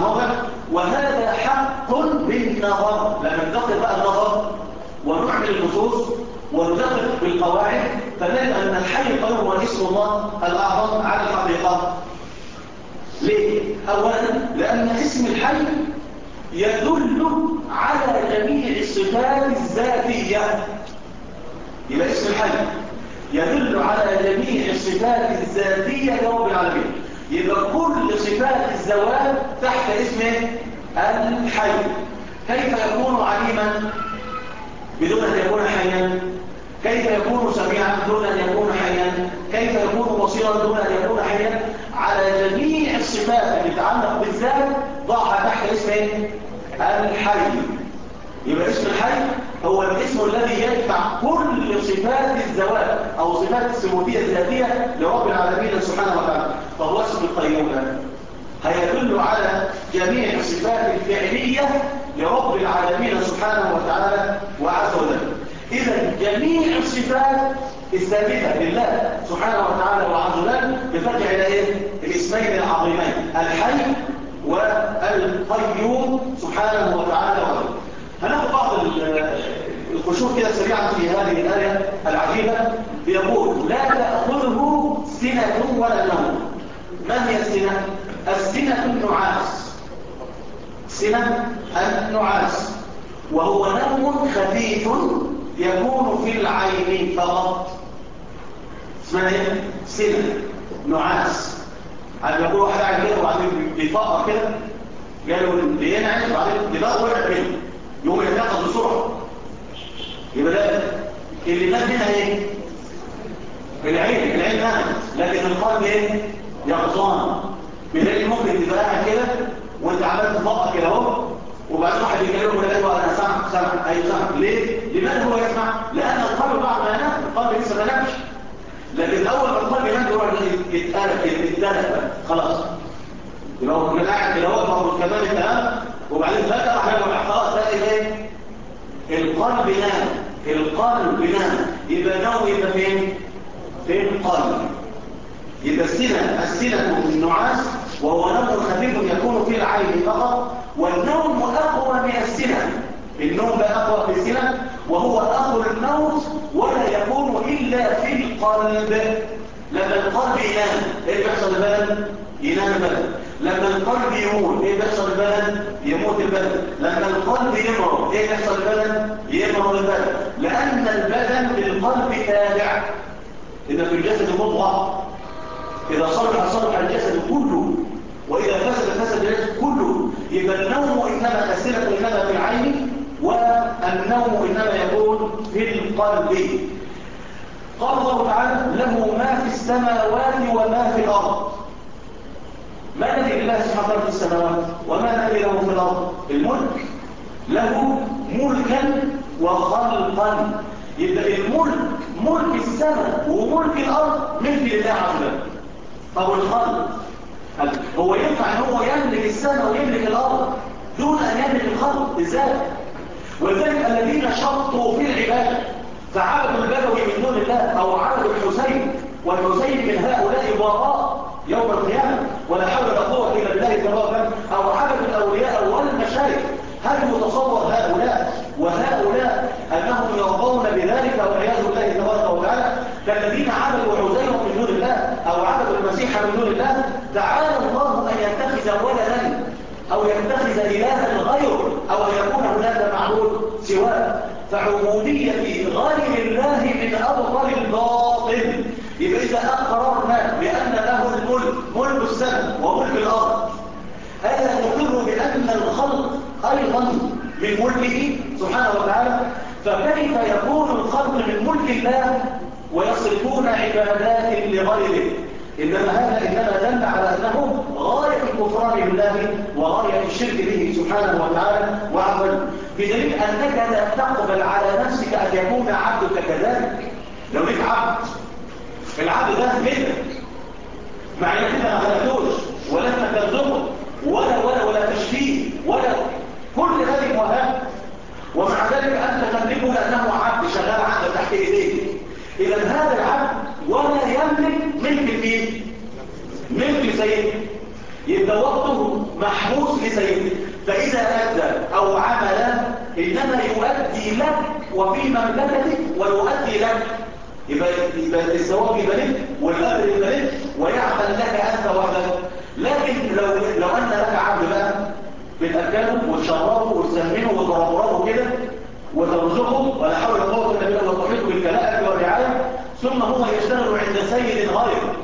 موضع. وهذا حق بالنظر. لما ندقق بقى النظر ونعمل النصوص وندقق بالقواعد فنجد أن الحي القيوم هو اسم الله الأعظم على الحقيقة. ليه؟ أولا لأن اسم الحي يدل على جميع الصفات الذاتية. يبقى اسم الحي يدل على جميع الصفات الذاتية لرب العالمين. يبقى كل صفات الزوال تحت اسم الحي. كيف يكون عليما بدون أن يكون حيا؟ كيف يكون سميعا دون أن يكون حيا؟ كيف يكون بصيرا دون أن يكون حيا؟ على جميع الصفات اللي تتعلق بالذات ضعها تحت اسم الحي. يبقى اسم الحي هو الاسم الذي يجمع كل صفات الذوات أو صفات الثبوتية الذاتية لرب العالمين سبحانه وتعالى. فهو اسم القيوم هيدل على جميع الصفات الفعلية لرب العالمين سبحانه وتعالى وعز وجل. إذا جميع الصفات الثابتة لله سبحانه وتعالى وعز وجل بترجع إلى إيه؟ الاسمين العظيمين الحي والقيوم سبحانه وتعالى وعز وجل. هناخد بعض الخشوع كده سريعا في هذه الآية العجيبة. بيقول لا تأخذه سنة ولا نوم. ما هي السنة؟ السنة النعاس. سنة النعاس وهو نوم خفيف يكون في العين فقط. اسمها ايه؟ سنة نعاس. عم يقول واحد قاعد كده وبعدين بيفقر كده قالوا بينعس وبعدين دماغه وقع منه يقوم يتيقظ بسرعة. يبقى ده اللي نام هنا ايه؟ العين نامت لكن القلب ايه؟ يقظان. بلاقي ممكن تبقى قاعد كده وانت عمال تفقر كده اهو وبعدين واحد يكلمه ويقول له انا سامع اي سامع. ليه؟ لماذا هو يسمع؟ لان القلب بعد ما ينام القلب لسه ما نامش. لكن اول ما القلب ينام يروح يتدلق خلاص. يبقى هو كان قاعد كده هو كمان الكلام وبعدين فجاه راح يرجع خلاص تلاقي ايه؟ القلب نام. يبقى نوم يبقى فين؟ في القلب. يبقى السنة النعاس وهو نوم خفيف يكون في العين فقط. والنوم أقوى من السنة. النوم بقى أقوى من السنة وهو أقوى الموت ولا يكون إلا في القلب. لما القلب ينام إيه بيحصل البدن؟ ينام البدن. لما القلب يموت إيه بيحصل البدن؟ يموت البدن. لما القلب يمرض إيه بيحصل البدن؟ يمرض البدن. لأن البدن للقلب تابع. إذا في الجسد مضغة إذا صلح الجسد كله وإذا فسد الجسد كله. يبقى النوم إنما السنة إنما في العين والنوم إنما يكون في القلب. قال الله تعالى له ما في السماوات وما في الأرض. ما الذي لله سبحانه وتعالى في السماوات وما الذي له في الأرض؟ الملك. له ملكا وخلقا. يبقى الملك ملك السماء وملك الأرض ملك لله عز وجل. طب الخلق هو ينفع ان هو يملك السماء ويملك الارض دون ان يملك الخلق؟ ازاي؟ ولذلك الذين شرطوا في العباده فعبدوا البدوي من دون الله او عبدوا الحسين والحسين من هؤلاء براء يوم القيامه ولا حول ولا قوه الا بالله تبارك او عبدوا الاولياء والمشايخ. هل يتصور هؤلاء وهؤلاء انهم يرضون بذلك والعياذ بالله تبارك وتعالى كالذين عبدوا عزيرا من دون الله او عبدوا المسيح من دون الله؟ تعالى الله ان يتخذ ولدا او يتخذ الها غيره او ان يكون هناك معبود سواه. فعبوديه غير الله من ابطل الباطل. يبقى اذا اقررنا بان له الملك ملك السماء وملك الارض هذا نقر بان الخلق ايضا من ملكه سبحانه وتعالى. فكيف يكون الخلق من ملك الله ويصرفون عبادات لغيره؟ إنما دل على أنه غاية الكفران بالله وغاية الشرك به سبحانه وتعالى وعبد. بدليل أنك لا تقبل على نفسك أن يكون عبدك كذلك. لو ليك عبد العبد ده مثلك مع أنك ما خلقتوش ولا ترزقه ولا تشفيه ولا كل ذلك وهاب ومع ذلك أنت تملكه لأنه عبد شغال عندك تحت إيديك. إذا هذا العبد ولا يملك ملك المين؟ ملك سيده. يبقى وقته محبوس لسيده، فإذا أدى أو عمل إنما يؤدي لك وفي مملكتك ويؤدي لك، يبقى الثواب يبقى لك والأجر يبقى لك ويعمل لك أنت وحدك. لكن لو أن لك عبد بقى بتأكله وتشربه وتسمنه وتربره كده وترزقه ولا حول ولا قوة إلا بالله وتحيط بالكلاءة والرعاية، ثم هو يشتغل عند سيد غيره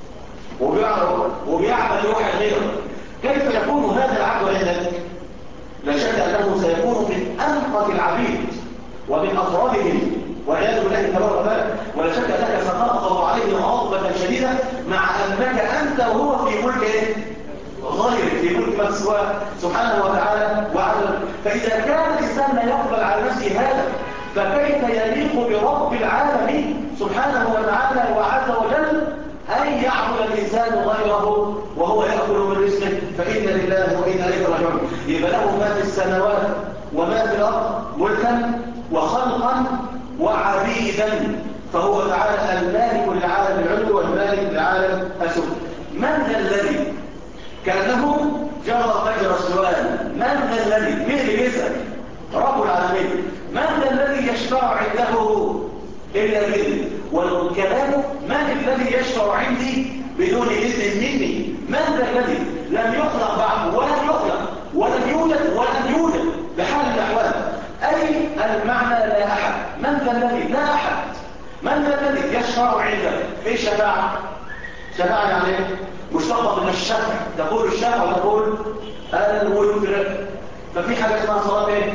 وبيعمل لوحة غيره، كيف يكون هذا العبد عندك؟ لا شك أنه سيكون من أنقذ العبيد ومن أفرادهم والعياذ بالله تبارك وتعالى، ولا شك أنك ستغضب عليه غضبة شديدة مع أنك أنت وهو في ملك إيه؟ غيرك، في ملك من سواه سبحانه وتعالى وعلا. فإذا كان الإنسان لا يقبل على نفسه هذا، فكيف يليق برب العالمين سبحانه وتعالى وعز وجل أن يعبد الإنسان غيره وهو يأكل من رزقه؟ فإن لله وإنا إليه راجعون. يبقى له ما في السماوات وما في الأرض ملكا وخلقا وعبيدا، فهو تعالى المالك للعالم العلوي والمالك للعالم السفلي. من ذا الذي كأنه جرى مجرى السؤال، من ذا الذي مين اللي بيسأل؟ رب العالمين. من ذا الذي يشفع عنده إلا بإذنه؟ والكلام من الذي يشفع عندي بدون إذن مني؟ من ذا الذي لم يخلق بعد ولم يخلق ولم يوجد بحال الأحوال؟ أي المعنى لا أحد. من ذا الذي لا أحد. من ذا الذي يشفع عندك؟ إيه شفاعة؟ شفاعة يعني مشتقة من الشفع، تقول الشفع وتقول الوتر. ففي حاجة اسمها صلاة ايه؟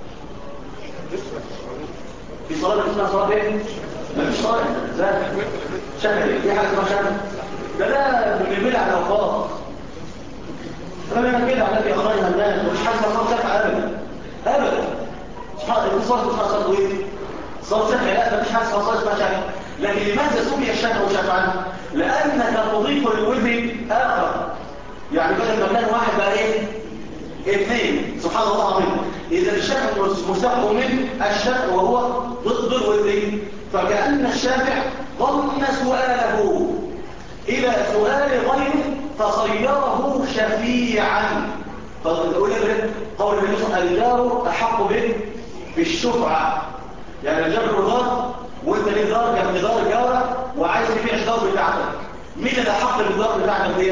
في صلاة اسمها صلاة ايه؟ ما فيش صلاة لا شفع. في حاجة اسمها شفع ده بنعملها على الأوقات ربنا كده على في أخرجها الناس، ومش حاجة اسمها صلاة شفع أبدا أبدا. صلاة اسمها صلاة ايه؟ صلاة شفع لا، ما فيش حاجة اسمها صلاة شفع. لكن لماذا سمي الشفع شفعا؟ لأنك تضيف للوزن آخر، يعني بدل ما كان واحد بقى ايه؟ اثنين. سبحان الله العظيم. إذا الشفع مشتق من الشفع وهو ضد الوزن، فكأن الشافع ضم سؤاله إلى سؤال غيره فصيره شفيعا. قول النبي الجار أحق به بالشفعة، يعني الجار دار وانت ليه دار جنب دار جارك وعايز تبيع الدار بتاعتك، مين اللي حق بالدار بتاعتك دي؟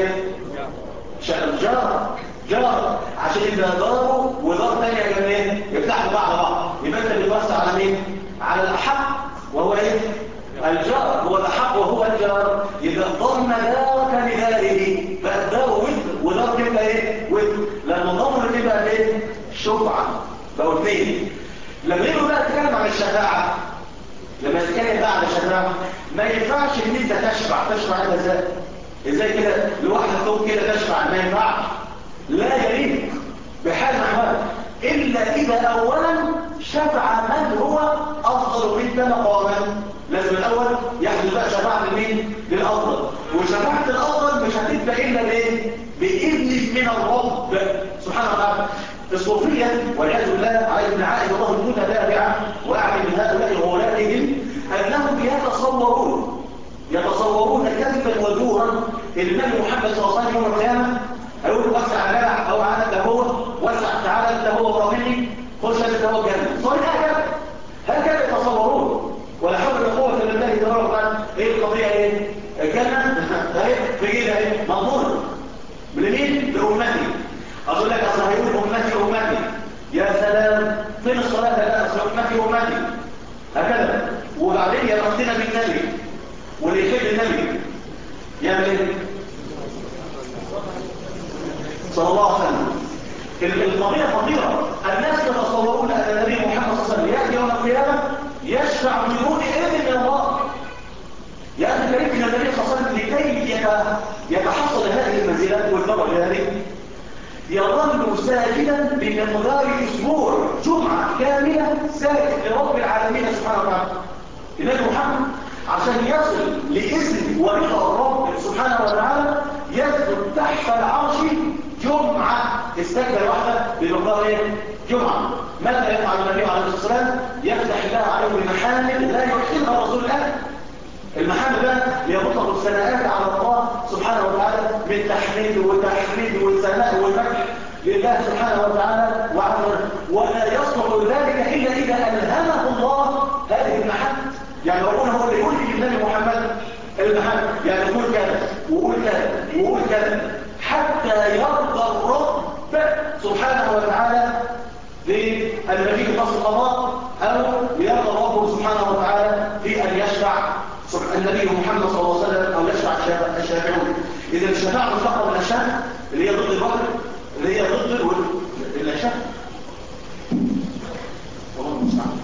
جار عشان يبقى داره ودار ثانيه جنبيه يفتحوا بعض، يبقى انت بتوسع على مين؟ على الاحق وهو ايه؟ الجار هو الاحق وهو الجار. يبقى ضم دارك لداره، فالدار ودار تبقى ايه؟ لما ضم تبقى ايه؟ شفعه. بقوا اثنين. لما يجوا بقى تتكلم عن الشفاعه، لما نتكلم بقى عن الشفاعة ما ينفعش ان انت تشفع انت ازاي كده لوحدك تقوم كده تشفع؟ ما ينفعش، لا يليق بحال محال الا اذا اولا شفع من هو افضل منك مقاما. لازم الاول يحدث بقى شفاعة لمين؟ للافضل. وشفاعة الافضل مش هتبقى الا بايه؟ باذن من الرب سبحانه وتعالى. الصوفية والعياذ بالله عليه بن عائد الله المتتابعة وأعلم من هؤلاء غولاتهم أنهم يتصورون كذبا وزورا النبي محمد صلى الله عليه وسلم يوم القيامة هيقول وسع على جدع أو على ده هو وسع تعالى انت هو ورامني خش انت هو الجنة. صار هكذا يتصورون ولا حول ولا قوة إلا بالله تبارك وتعالى. ايه القضية ايه؟ الجنة اهي في جيلها ايه؟ مضمونة لمين؟ لأمتي. أقول لك أصلا هيقول أمتي يا سلام فين الصلاة؟ لا أصلا أمتي هكذا. وبعدين يرقتنا بالنبي واللي يحب النبي يعمل ايه؟ صلى الله عليه وسلم. القضية خطيرة. الناس يتصورون أن النبي محمد صلى الله عليه وسلم يأتي يوم القيامة يشفع بدون إذن من الله. يا أخي الكريم من النبي صلى الله عليه وسلم لكي يتحصل هذه المنزلات والدرجة هذه يظل ساجدا بمقدار اسبوع جمعة كاملة ساجد لرب العالمين سبحانه وتعالى. النبي محمد عشان يصل لإذن ورضا الرب سبحانه وتعالى يسجد تحت العرش جمعة استجد واحدة بمقدار ايه؟ جمعة. ماذا يفعل النبي عليه الصلاة والسلام؟ يفتح الله عليه بمحامل لا يحسنها رسول الله. المحامد بقى يطلق الثناءات على الله سبحانه وتعالى من تحميد وتحميد وثناء ومدح لله سبحانه وتعالى ولا يصلح ذلك إلا إذا ألهمه الله هذه المحامد. يعني ربنا هو اللي يقول للنبي محمد المحامد، يعني يقول كذا وقول كذا وقول كذا حتى يرضى الرب سبحانه وتعالى بالمجيء فصل القضاء، أو يرضى ربه سبحانه وتعالى في أن يشفع النبي محمد صلى الله عليه وسلم أو يشفع الشافعون. إذا الشفاعة مشتقة من الشفع اللي هي ضد البطل، اللي هي ضد الشفع. والله المستعان.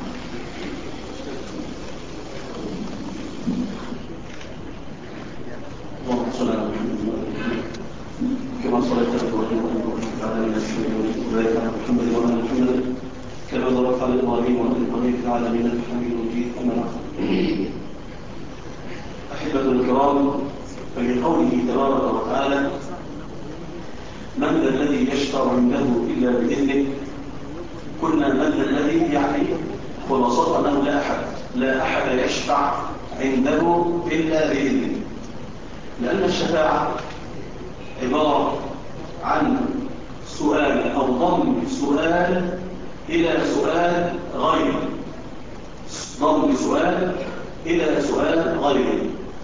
اللهم صل على محمد كما صليت على ابراهيم وعلى ال ابراهيم وبارك على محمد وعلى محمد كما باركت على ابراهيم وعلى ابراهيم في العالمين انك حميد مجيد. اما بعد، احبه الكرام، فلقوله تبارك وتعالى من ذا الذي يشفع عنده الا باذنه، قلنا من ذا الذي يعني خلاصه انه لا احد يشفع عنده الا باذنه، لان الشفاعه عباره عن سؤال او ضم سؤال الى سؤال غيره، ضم سؤال الى سؤال غيره.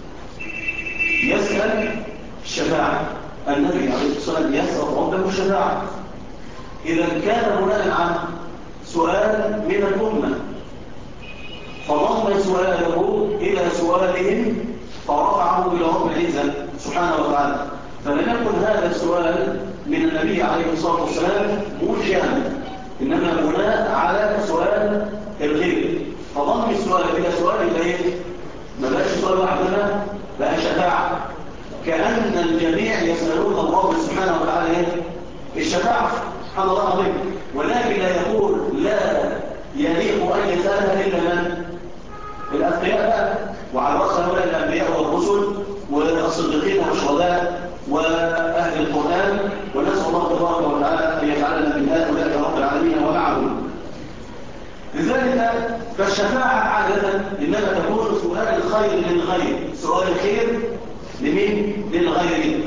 يسأل الشفاعة، النبي عليه الصلاة والسلام يسأل ربه الشفاعة. إذا كان بناء عن سؤال من الأمة فضم سؤاله إلى سؤالهم فرفعه إلى رب العزة سبحانه وتعالى، فلم يكن هذا السؤال من النبي عليه الصلاة والسلام منشئا، إنما بناء على سؤال الغير، فضم السؤال إلى سؤال الغير، ما بقاش سؤال واحدنا، بقى شفاعة، كأن الجميع يسألون الله سبحانه وتعالى الشفاعة. سبحان الله العظيم. ولكن لا يقول لا يليق أن يسألها إلا من؟ الأتقياء بقى، وعلى رأس هؤلاء الأنبياء والرسل والصديقين والشهداء وأهل القرآن، ونسأل الله تبارك وتعالى أن يجعلنا من هؤلاء رب العالمين ومعهم. لذلك فالشفاعة عادة إنما تكون سؤال الخير للغير، سؤال الخير لمين؟ للغير،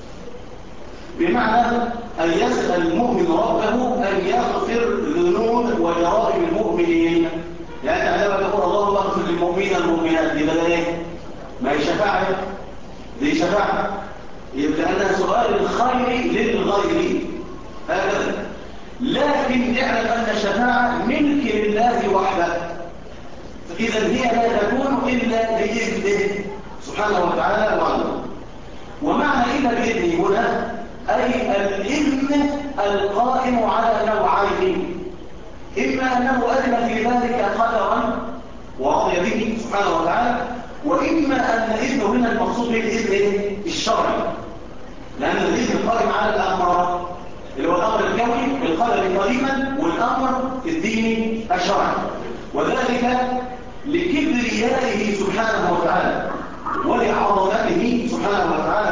بمعنى أن يسأل المؤمن ربه أن يغفر ذنوب وجرائم المؤمنين. يعني عندما تقول اللهم اغفر للمؤمنين المؤمنات، دي بدل ايه؟ ما هي شفاعة، دي شفاعة، يبقى أنها سؤال الخير للغير هكذا. لكن اعلم أن الشفاعة ملك لله وحده، إذا هي لا تكون إلا بإذنه سبحانه وتعالى وعلا. ومعنى إلا بإذنه هنا أي الإذن القائم على نوعين، إما أنه أذن في ذلك قدرا ورضي به سبحانه وتعالى، وإما أن إذنه هنا المقصود بالإذن الشرعي، لأن الإذن القائم على الأمر اللي هو الأمر الكوني بالقدر قديما، والأمر الديني الشرعي، وذلك لكبريائه سبحانه وتعالى ولعظمته سبحانه وتعالى.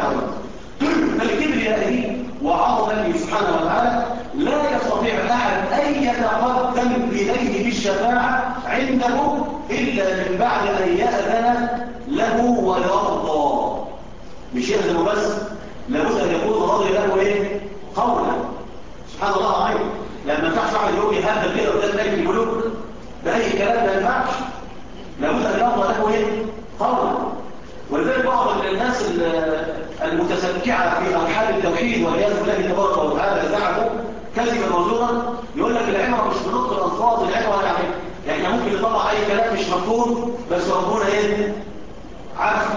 فلكبريائه وعظمته سبحانه وتعالى لا يستطيع أحد أن يتقدم إليه بالشفاعة عنده إلا من بعد أن يأذن له ويرضى. مش يأذن بس، لابد أن يكون راضي له إيه؟ قولا. سبحان الله العظيم. لما ينفعش واحد يقول هذا كده قدام ملك الملوك بأي كلام ما ينفعش، لابد أن يرضى له إيه؟ قولا. ولذلك بعض الناس المتسكعة في أرحال التوحيد والعياذ بالله تبارك وتعالى زعموا كذبا وزورا، يقول لك العبرة مش بنطق الألفاظ، العبرة يعني ممكن يطلع أي كلام مش مفهوم بس ربنا إيه؟ عارف،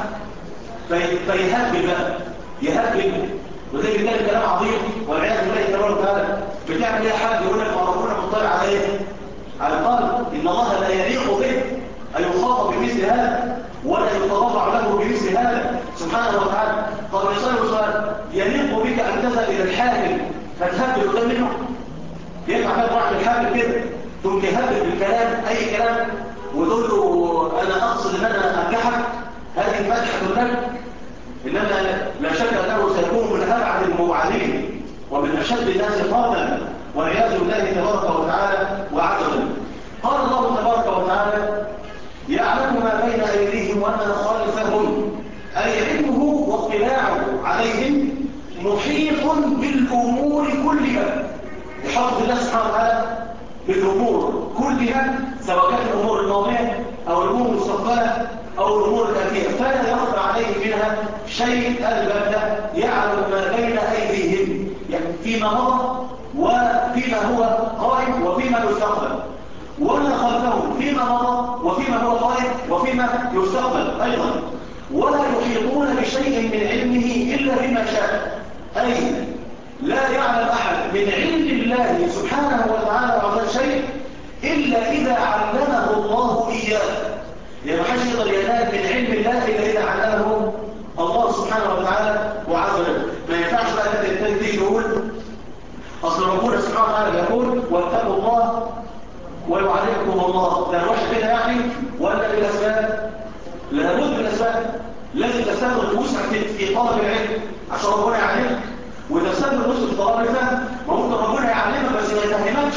فيهبل بقى، يهبل. وزي بالتالي كلام عظيم والعياذ بالله تبارك وتعالى. بتعمل ايه حد يقول لك ربنا مطلع على ايه؟ على القلب. ان الله لا يليق به ان يخاطب بمثل هذا ولا يتضرع له بمثل هذا سبحانه وتعالى. طب يسأله سؤال، يليق بك ان تذهب الى الحاكم فتهبل قدام منه؟ ينفع كده واحد الحاكم كده ثم يهبل بالكلام اي كلام وتقول له انا اقصد ان انا انكحك؟ هذه فتحه لك. إنما لا شك أنه سيكون من أبعد الموعدين ومن أشد الناس فردا والعياذ بالله تبارك وتعالى وعزما. قال الله تبارك وتعالى يعلم ما بين أيديهم وما خلفهم يحافظ الله سبحانه وتعالى بالأمور كلها، سواء كانت الأمور الماضية أو الأمور المستقبلة أو الأمور الآتية، فلا يخفى عليه منها شيء البتة، يعلم ما بين أيديهم، يعني فيما مضى وفيما هو قائم وفيما يستقبل، وما خلفه فيما مضى وفيما هو قائم وفيما يستقبل أيضا. ولا يحيطون بشيء من علمه إلا بما شاء، أي لا يعلم أحد من علم الله سبحانه وتعالى وعز شيء إلا إذا علمه الله إياه. يعني ما حدش يقدر ينال من علم الله إلا إذا علمه الله سبحانه وتعالى وعز وجل. ما ينفعش بقى أن تيجي تقول أصل ربنا سبحانه وتعالى يقول واتقوا الله ويعلمكم الله، ده الوحي كده يعني ولا بالأسباب؟ لابد بالأسباب، لازم تستخدم وسعك في طلب العلم عشان ربنا يعلمك، وتستخدم وسع في طلب الفهم. ممكن ربنا يعلمك بس ما يفهمكش،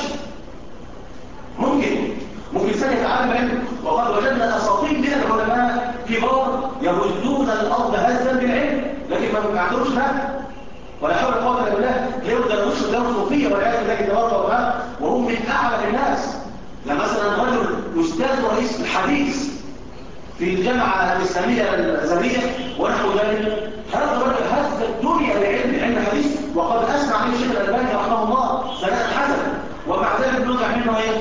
ممكن سنة يتعلم علم. وقد وجدنا أساطين من العلماء كبار يهزون الأرض هزا بالعلم، لكن ما عندهمش فهم ولا حول ولا قوة إلا بالله. يبدأ وش ده صوفية والعياذ بالله تبارك وتعالى، وهم من أعلم الناس. مثلا رجل أستاذ رئيس الحديث في الجامعة الإسلامية الأزهرية ونحو ذلك، هذا الرجل هز الدنيا بعلم الحديث، وقد أسمع عليه الشيخ الألباني رحمه الله سنة حسن، ومع ذلك نزع منه ايه؟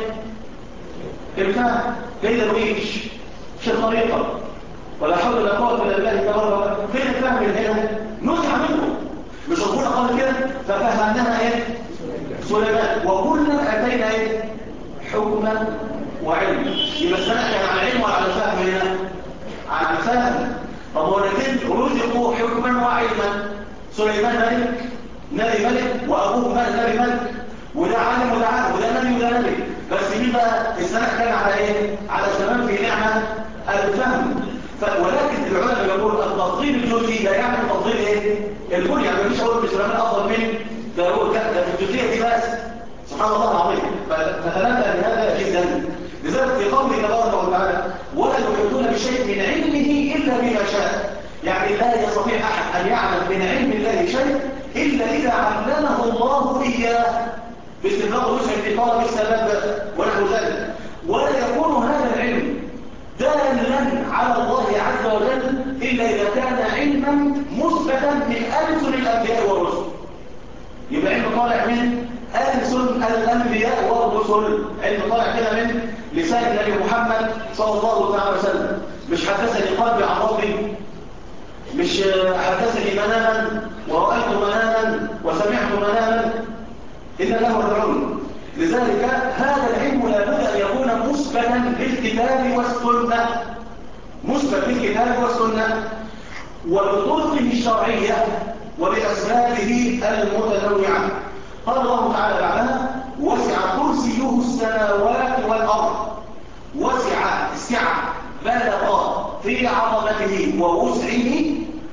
الفهم. فين الويش؟ شيخ طريقة ولا حول ولا قوة إلا بالله تبارك وتعالى. فين الفهم اللي هنا؟ نزع منه. مش ربنا قال كده ففهمناها ايه؟ سليمان وكلنا أتينا ايه؟ حكما وعلم. يبقى السنة كان على علم ولا على فهم هنا؟ على فهم. طب هو الاثنين رزقوا حكما وعلما. سليمان ملك، نبي ملك، وأبوه نبي ملك، وده عالم وده عالم، وده نبي وده نبي. بس مين بقى السنة كان على ايه؟ على زمان في نعمة الفهم. ولكن العلماء يقولوا التفضيل الجزئي لا يعني تفضيل ايه؟ الكل. يعني مفيش اقول سليمان افضل من داوود، لا ده في الجزئية دي بس. سبحان الله العظيم. فتنبه لهذا جدا. لذلك في قوله تبارك وتعالى ولا يحيطون بشيء من علمه الا بما شاء، يعني لا يستطيع احد ان يعلم من علم الله شيء الا اذا علمه الله اياه باستمرار وسع في طلب السبب ونحو ذلك. ولا يكون هذا العلم دالا على الله عز وجل الا اذا كان علما مثبتا من ألسن الانبياء والرسل. يبقى علم طالع من ألسن الأنبياء والرسل، علم طالع كده من لسان النبي محمد صلى الله عليه وسلم. مش حدثني قلبي عن ربي، مش حدثني مناما ورأيت مناما وسمعت مناما، إن له العلم. لذلك هذا العلم لابد أن يكون مثبتا بالكتاب والسنة، مثبت بالكتاب والسنة وبطرقه الشرعية وبأسبابه المتنوعة. قال الله تعالى بعدها وسع كرسيه السماوات والأرض. وسع السعة بلغ في عظمته ووسعه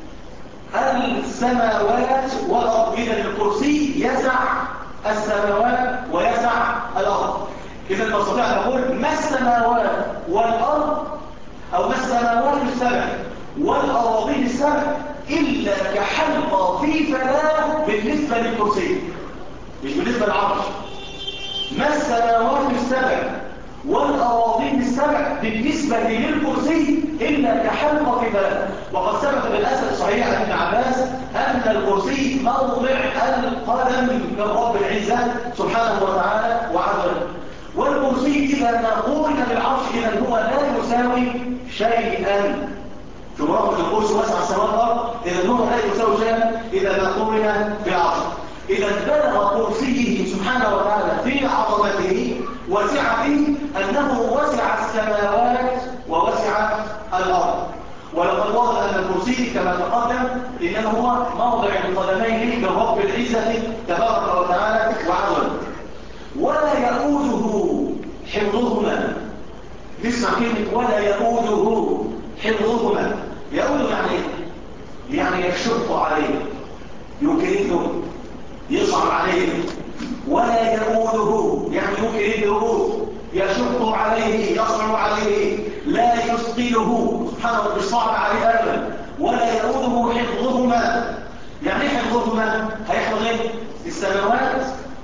السماوات والأرض. إذا الكرسي يسع السماوات ويسع الأرض. إذا نستطيع أن نقول ما السماوات والأرض أو ما السماوات السبع والأراضين السبع إلا كحلقة في فلاة بالنسبة للكرسي، مش بالنسبة للعرش. ما السماوات السبع والأراضين السبع بالنسبة للكرسي إلا كحلقة في فلاة. وقد ثبت بالأسف صحيح عن ابن عباس أن الكرسي موضع القدم من رب العزة سبحانه وتعالى وعز وجل. والكرسي إذا ما قورن بالعرش إذا هو لا يساوي شيئا. في مرافق الكرسي واسع السماوات والأرض إذا هو لا يساوي شيئا إذا ما قورن بالعرش. إذا بلغ كرسيه سبحانه وتعالى في عظمته وسعته أنه وسع السماوات ووسع الأرض. ولقد وضع أن الكرسي كما تقدم إنما هو موضع القدمين لرب العزة تبارك وتعالى وعز وجل. ولا يؤوده حفظهما. نسمع كلمة ولا يؤوده حفظهما. يؤوده يعني ايه؟ يعني يشق عليه، يكرهه، يصعب عليه. ولا يؤوده يعني يكرهه، يشق عليه، يصعب عليه، لا يثقله سبحانه وتعالى، صعب عليه ابدا. ولا يؤوده حفظهما. يعني ايه حفظهما؟ هيحفظ ايه؟ السماوات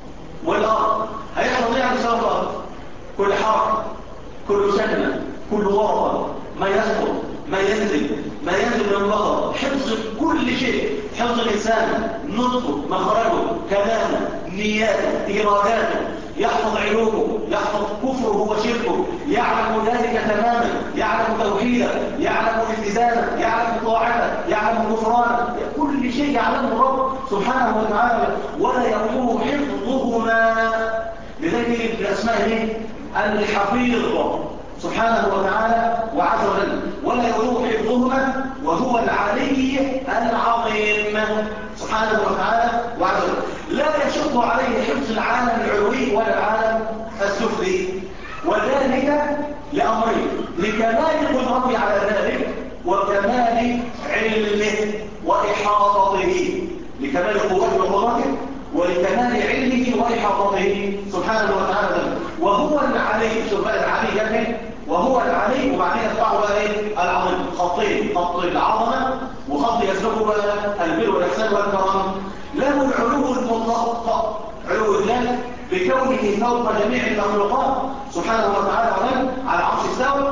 والأرض. هيحصل يعني بسبب الأرض؟ كل حركة، كل سكنة، كل ورقة، ما يسقط، ما ينزل، ما ينزل من المطر، حفظ كل شيء، حفظ الإنسان، نطقه، مخرجه، كلامه، نياته، إراداته، يحفظ عيوبه، يحفظ كفره وشركه، يعلم ذلك تماما، يعلم توحيده، يعلم التزامه، يعلم طاعته، يعلم كفرانه، كل شيء يعلمه رب سبحانه وتعالى، ولا يقوم حفظهما. لذلك الأسماء الحفيظ سبحانه وتعالى وعز وجل، ولا يروح حفظهما، وهو العلي العظيم سبحانه وتعالى وعز وجل. لا يشق عليه حفظ العالم العلوي ولا العالم السفلي، وذلك لأمرين: لكمال قدرته على ذلك، وكمال علمه وإحاطته. لكمال قوته وقدرته، ولكمال علمه وإحاطته سبحانه وتعالى. وهو العلي، شوف بقى العلي جميل، وهو العلي، وبعدين يتبعه بقى العظيم، خطين: خط العظمه وخط يسبقه بقى البر والاحسان والكرم. له العلو المطلق، علو الله بكونه فوق جميع المخلوقات سبحانه وتعالى على عرش استوى،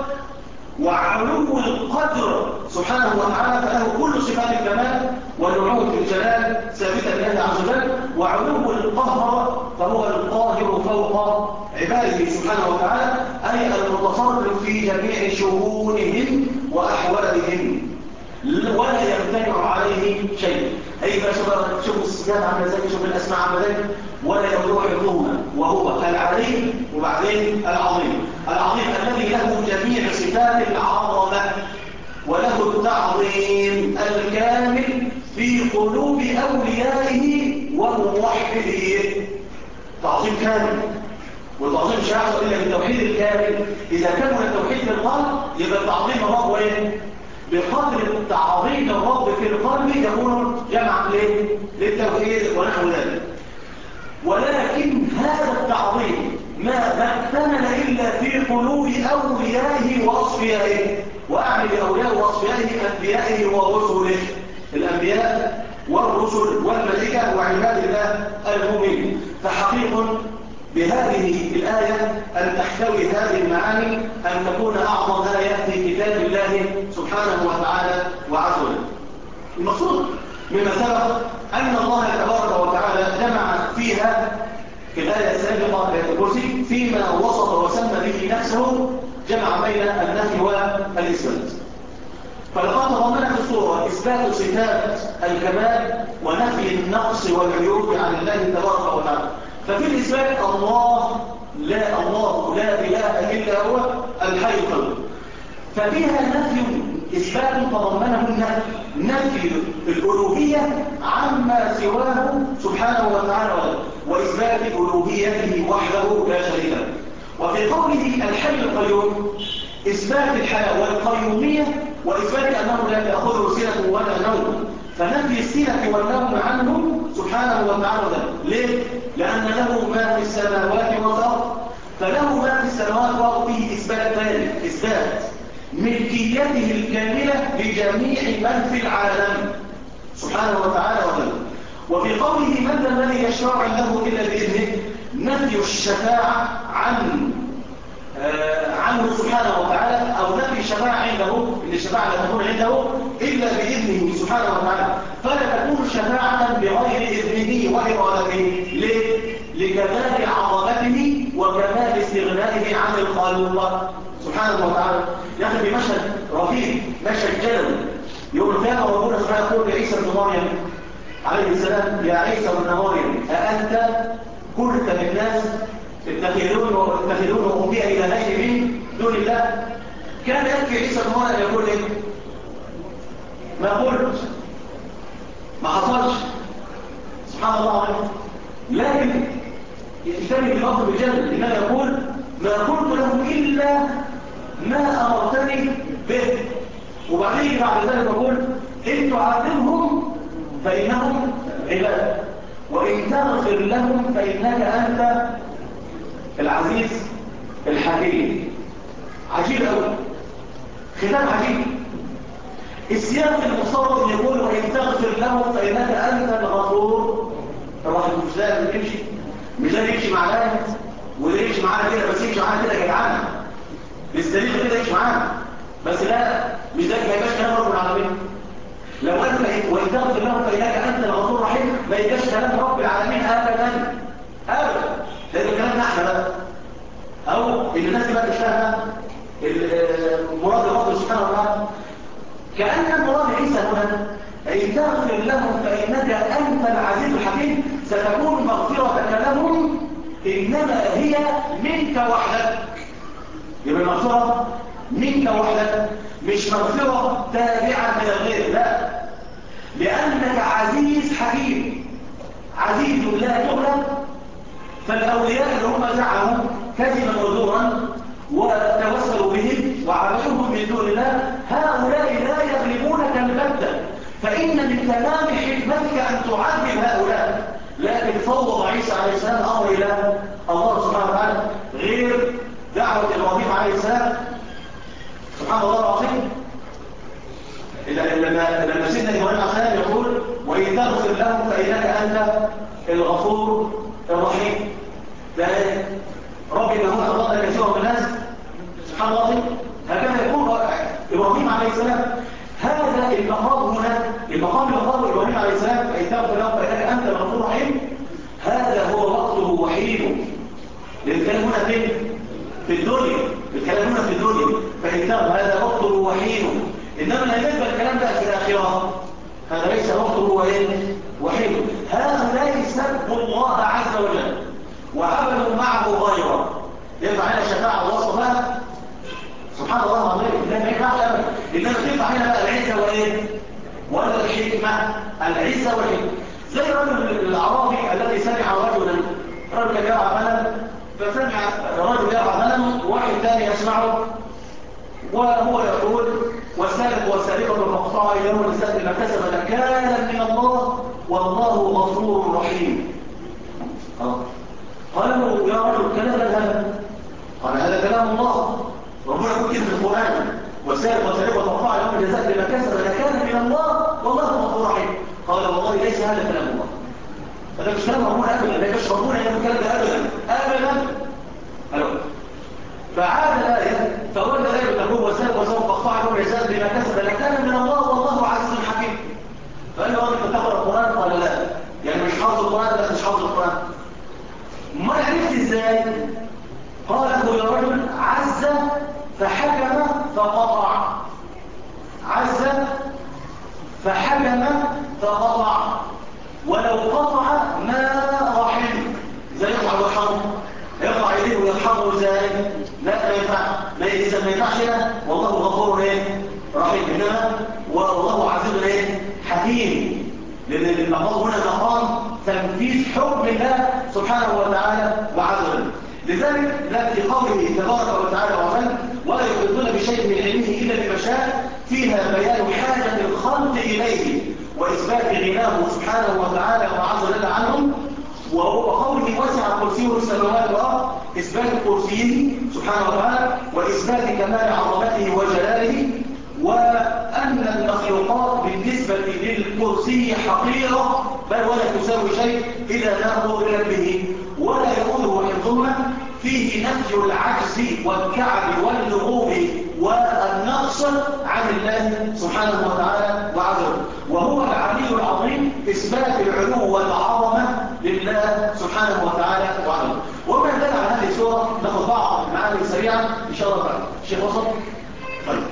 وعلو القدر سبحانه وتعالى فله كل صفات الكمال والنعوت الجلال ثابته لله عز وجل، وعلو القهر فهو القاهر فوق عباده سبحانه وتعالى، أي المتصرف في جميع شؤونهم وأحوالهم، ولا يمتنع عليه شيء. أي بقى شوفوا الصفات عامله ازاي، شوفوا الأسماء عامله ازاي، ولا يروح حفظهما، وهو العلي وبعدين العظيم. العظيم الذي له جميع صفات العظمة وله التعظيم الكامل في قلوب أوليائه وموحديه. تعظيم كامل، والتعظيم مش هيحصل إلا بالتوحيد الكامل. إذا كان التوحيد في القلب يبقى تعظيم الرب بقدر تعظيم الرب في القلب يكون جمعا للتوحيد ونحو ذلك. ولكن هذا التعظيم ما اكتمل إلا في قلوب أوليائه وأصفيائه، وأعني بأوليائه وأصفيائه أنبيائه ورسله، الأنبياء والرسل والملائكة وعباد الله المؤمنين. فحقيق بهذه الآية أن تحتوي هذه المعاني، أن تكون أعظم آية في كتاب الله سبحانه وتعالى وعز وجل. المقصود مما سبق أن الله تبارك وتعالى جمع فيها في الآية السابقة آية الكرسي فيما وصف وسمى به نفسه، جمع بين النفي والإثبات. فلقد تضمنت الصورة إثبات صفات الكمال ونفي النقص والعيوب عن الله تبارك وتعالى. ففي الإثبات الله لا إله إلا هو الحي القيوم، ففيها نفي إثبات تضمنه نفي الألوهية عما سواه سبحانه وتعالى، وإثبات ألوهيته وحده لا شريك له. وفي قوله الحي القيوم إثبات الحياة والقيومية، وإثبات أنه لا تأخذه سنة ولا نوم، فنفي السنة والنوم عنه سبحانه وتعالى. ليه؟ لأن له ما في السماوات والأرض، فله ما في السماوات والأرض فيه إثبات ثالث، إثبات ملكيته الكاملة لجميع من في العالم سبحانه وتعالى وتعالى. وفي قوله من ذا الذي يشفع عنده إلا بإذنه، نفي الشفاعة عنه سبحانه وتعالى، أو نفي الشفاعة عنده، إن الشفاعة لا تكون عنده إلا بإذنه سبحانه وتعالى، فلا تكون شفاعة بغير إذنه وإرادته. ليه؟ لكمال عظمته وكمال استغنائه عن الخلق سبحانه وتعالى. يأخذ بمشهد رهيب، مشهد جلوي، يوم كان ربنا سبحانه يقول لعيسى بن مريم عليه السلام: يا عيسى بن مريم أأنت قلت للناس اتخذون أمي إلهين من دون الله؟ كان يكفي عيسى بن مريم يقول إيه؟ ما قلت، ما حصلش، سبحان الله عليه. لكن يشتري بالأرض بالجنة إنه يقول: ما قلت لهم إلا ما أمرتني به. وبعدين بعد ذلك يقول: إن تعذبهم فإنهم عباد، وإن تغفر لهم فإنك أنت العزيز الحكيم. عجيب أوي، ختام عجيب. السياق المصور يقول: وإن تغفر لهم فإنك أنت الغفور الرحيم. مش لازم تمشي مش ده يمشي مع الآية وده يمشي معانا كده، بس يمشي معانا كده جدعانة نستريح كده يمشي معانا، بس لا مش ده ما يبقاش كلام رب العالمين. لو قال وإن تغفر لهم فإنك أنت الغفور الرحيم ما يبقاش كلام رب العالمين أبدا أبدا، لأن كلامنا احنا بقى، أو إن الناس بقى تفهم مراد الله سبحانه وتعالى. كأن مراد عيسى هنا إن تغفر لهم فإنك أنت العزيز الحكيم ستكون مغفرتك لهم إنما هي منك وحدك. يبقى المغفرة منك وحدك، مش مغفرة تابعة من الغير، لا، لأنك عزيز حكيم، عزيز لا تغلب. فالأولياء اللي هم زعموا كذبا وزورا وتوسلوا بهم وعبدوهم من دون الله، هؤلاء لا يغلبونك البتة، فإن من تمام حكمتك أن تعذب هؤلاء. لكن فوض عيسى عليه السلام أمر إلى الله سبحانه وتعالى، غير دعوة إبراهيم عليه السلام. سبحان الله العظيم، لما سيدنا إبراهيم عليه السلام يقول وإن تغفر لهم فإنك أنت الغفور الرحيم، ده ربي إنه أضل كثيرا من الناس. سبحان الله العظيم، هكذا يقول إبراهيم عليه السلام. هذا المقام هنا، المقام اللي قاله إبراهيم عليه السلام فإن تغفر لهم فإنك أنت الغفور الرحيم، هذا هو وقته وحينه. الكلام هنا في الدنيا، الكلام هنا في الدنيا، فإن تغفر هذا وقته وحينه. إنما بالنسبة الكلام بقى في الآخرة هذا ليس وقته وحينه. هؤلاء سبوا الله عز وجل وعملوا معه غيره، ينفع هنا شفاعة ووصف بقى. سبحان الله العظيم، لا ما ينفعش ابدا. انما تنفع هنا بقى العزه وايه؟ ولا الحكمه؟ العزه والحكمه. زي الرجل الاعرابي الذي سمع رجل يرعى غنم، فسمع رجل يرعى غنم وواحد ثاني يسمعه وهو يقول والسارق والسارقه فاقطعوا ايديهم الانسان بما كسب نكالا من الله والله غفور رحيم. قال له يا رجل كلام هذا؟ قال هذا كلام الله، ربنا يقول كده في القرآن والسارق والسارقة فاقطعوا يوم الجزاء بما كسب نكالا من الله والله غفور رحيم. قال والله ليس هذا كلام الله، هذا مش كلام ربنا ابدا، ما يبقاش ربنا يقول الكلام ده ابدا ابدا. فعاد الآية فولى الآية تقول والسارق والسارقة فاقطعوا يوم الجزاء بما كسب نكالا من الله والله عزيز حكيم. فقال له انت تقرأ القرآن؟ قال لا، يعني مش حافظ القرآن؟ لا مش حافظ القرآن. ما عرفت ازاي؟ قال له يا رجل عز فحكم فقطع، عز فحكم فقطع، ولو قطع ما رحم. ازاي يقطع ويرحمه؟ يقطع يديه ويرحمه ازاي؟ لا ما ينفع، ما ينفعش هنا والله غفور رحيم، انما والله عزيز حكيم. لان المقام هنا مقام تنفيذ حكم الله سبحانه وتعالى وعز وجل. لذلك لا في قوله تبارك وتعالى وعلا ولا يحيطون بشيء من علمه الا بما شاء، فيها بيان حاجه الخلق اليه واثبات غناه سبحانه وتعالى وعز وجل عنهم. وقوله وسع كرسيه السماوات والارض، اثبات كرسيه سبحانه وتعالى واثبات كمال عظمته وجلاله، وان المخلوقات بالنسبه للكرسي حقيره بل ولا تساوي شيء اذا ما قررت به ولا يؤوده حفظهما. فيه نفي العجز والكعب واللغوب والنقص عن الله سبحانه وتعالى وعز وجل، وهو العلي العظيم اثبات العلو والعظمه لله سبحانه وتعالى وعز وجل. وما دل على هذه السوره ناخذ بعض المعاني سريعا ان شاء الله تعالى. الشيخ وصل. طيب،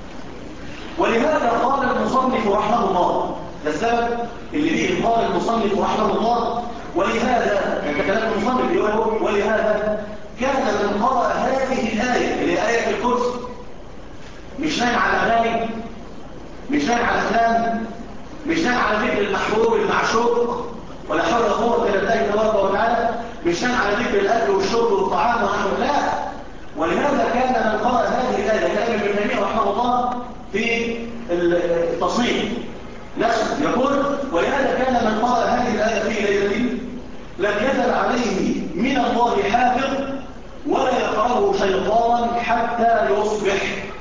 ولهذا قال المصنف رحمه الله، ده السبب اللي فيه قال المصنف رحمه الله ولهذا كلام المصنف يقول ولهذا كان من قرأ هذه الآية اللي هي آية الكرسي مش نايم على أغاني، مش نايم على أفلام، مش نايم على ذكر المحبوب المعشوق ولا حول ولا قوة إلا بالله تبارك وتعالى، مش نايم على ذكر الأكل والشرب والطعام ونحو لا. ولهذا كان من قرأ هذه الآية الآية ابن تيمية رحمه الله في التصنيف نفسه يقول ولهذا كان من قرأ هذه الآية في ليلة لم يزل عليه من الله حافظ ولا يقرأه شيطان حتى يصبح.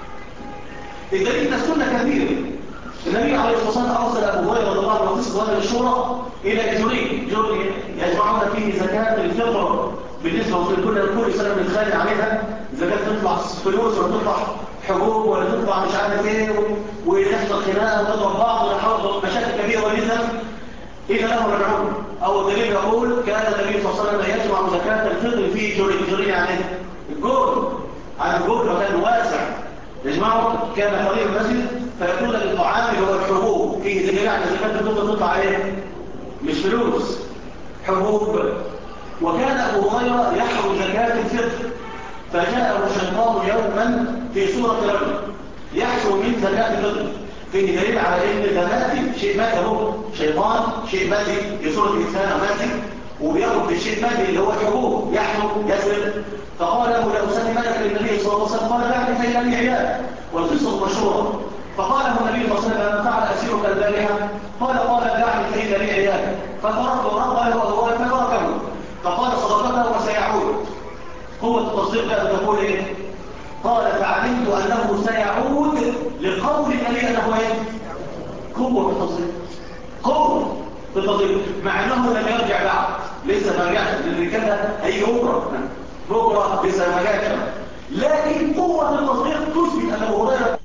الدليل السنة كثيرة. النبي عليه الصلاة والسلام أرسل أبو هريرة رضي الله عنه في صلاة الشورى إلى جرين يجمعون فيه زكاة الفطر نسمع كل سنة بنتخانق عليها إذا كانت تطلع فلوس ولا تطلع حبوب ولا تطلع مش عارف ايه، ويحصل خناقة ونضرب بعض ونحاول مشاكل كبيرة وليدة إذا له رجعون. أو الدليل يقول كان النبي صلى الله عليه وسلم يجمع زكاة الفطر في جرين يعني الجول على الجول مكان واسع يجمعه، كان قريب المسجد فيكون للطعام اللي هو الحبوب فيه دليل على زكاة الفطر تطلع ايه؟ مش فلوس، حبوب. وكان أبو هريرة يحرم زكاة الفطر فجاءه الشيطان يوما في صورة رجل يحرم من زكاة الفطر، فيه دليل على ان ده مادي، شيء مادي اهو، شيطان شيء مادي في صورة انسان مادي وبياخد الشيء المادي اللي هو الحبوب يحرم يسرق. فقال له لأسلمنك للنبي صلى الله عليه وسلم، قال بعد فإلى لي عيال والقصة مشهورة. فقال له النبي صلى الله عليه وسلم فعل أسيرك البارحة؟ قال دعني فإلى لي عيال. فتركه رد له أبوه فتركه، فقال صدقته وسيعود. قوة التصديق بقى تقول ايه؟ قال فعلمت أنه سيعود لقول النبي أنه ايه؟ قوة التصديق، قوة التصديق، مع أنه لم يرجع بعد، لسه ما رجعش للرجالة هيجي بكرة لسه ما جاش، لكن قوة التصديق تثبت أن أبو هريرة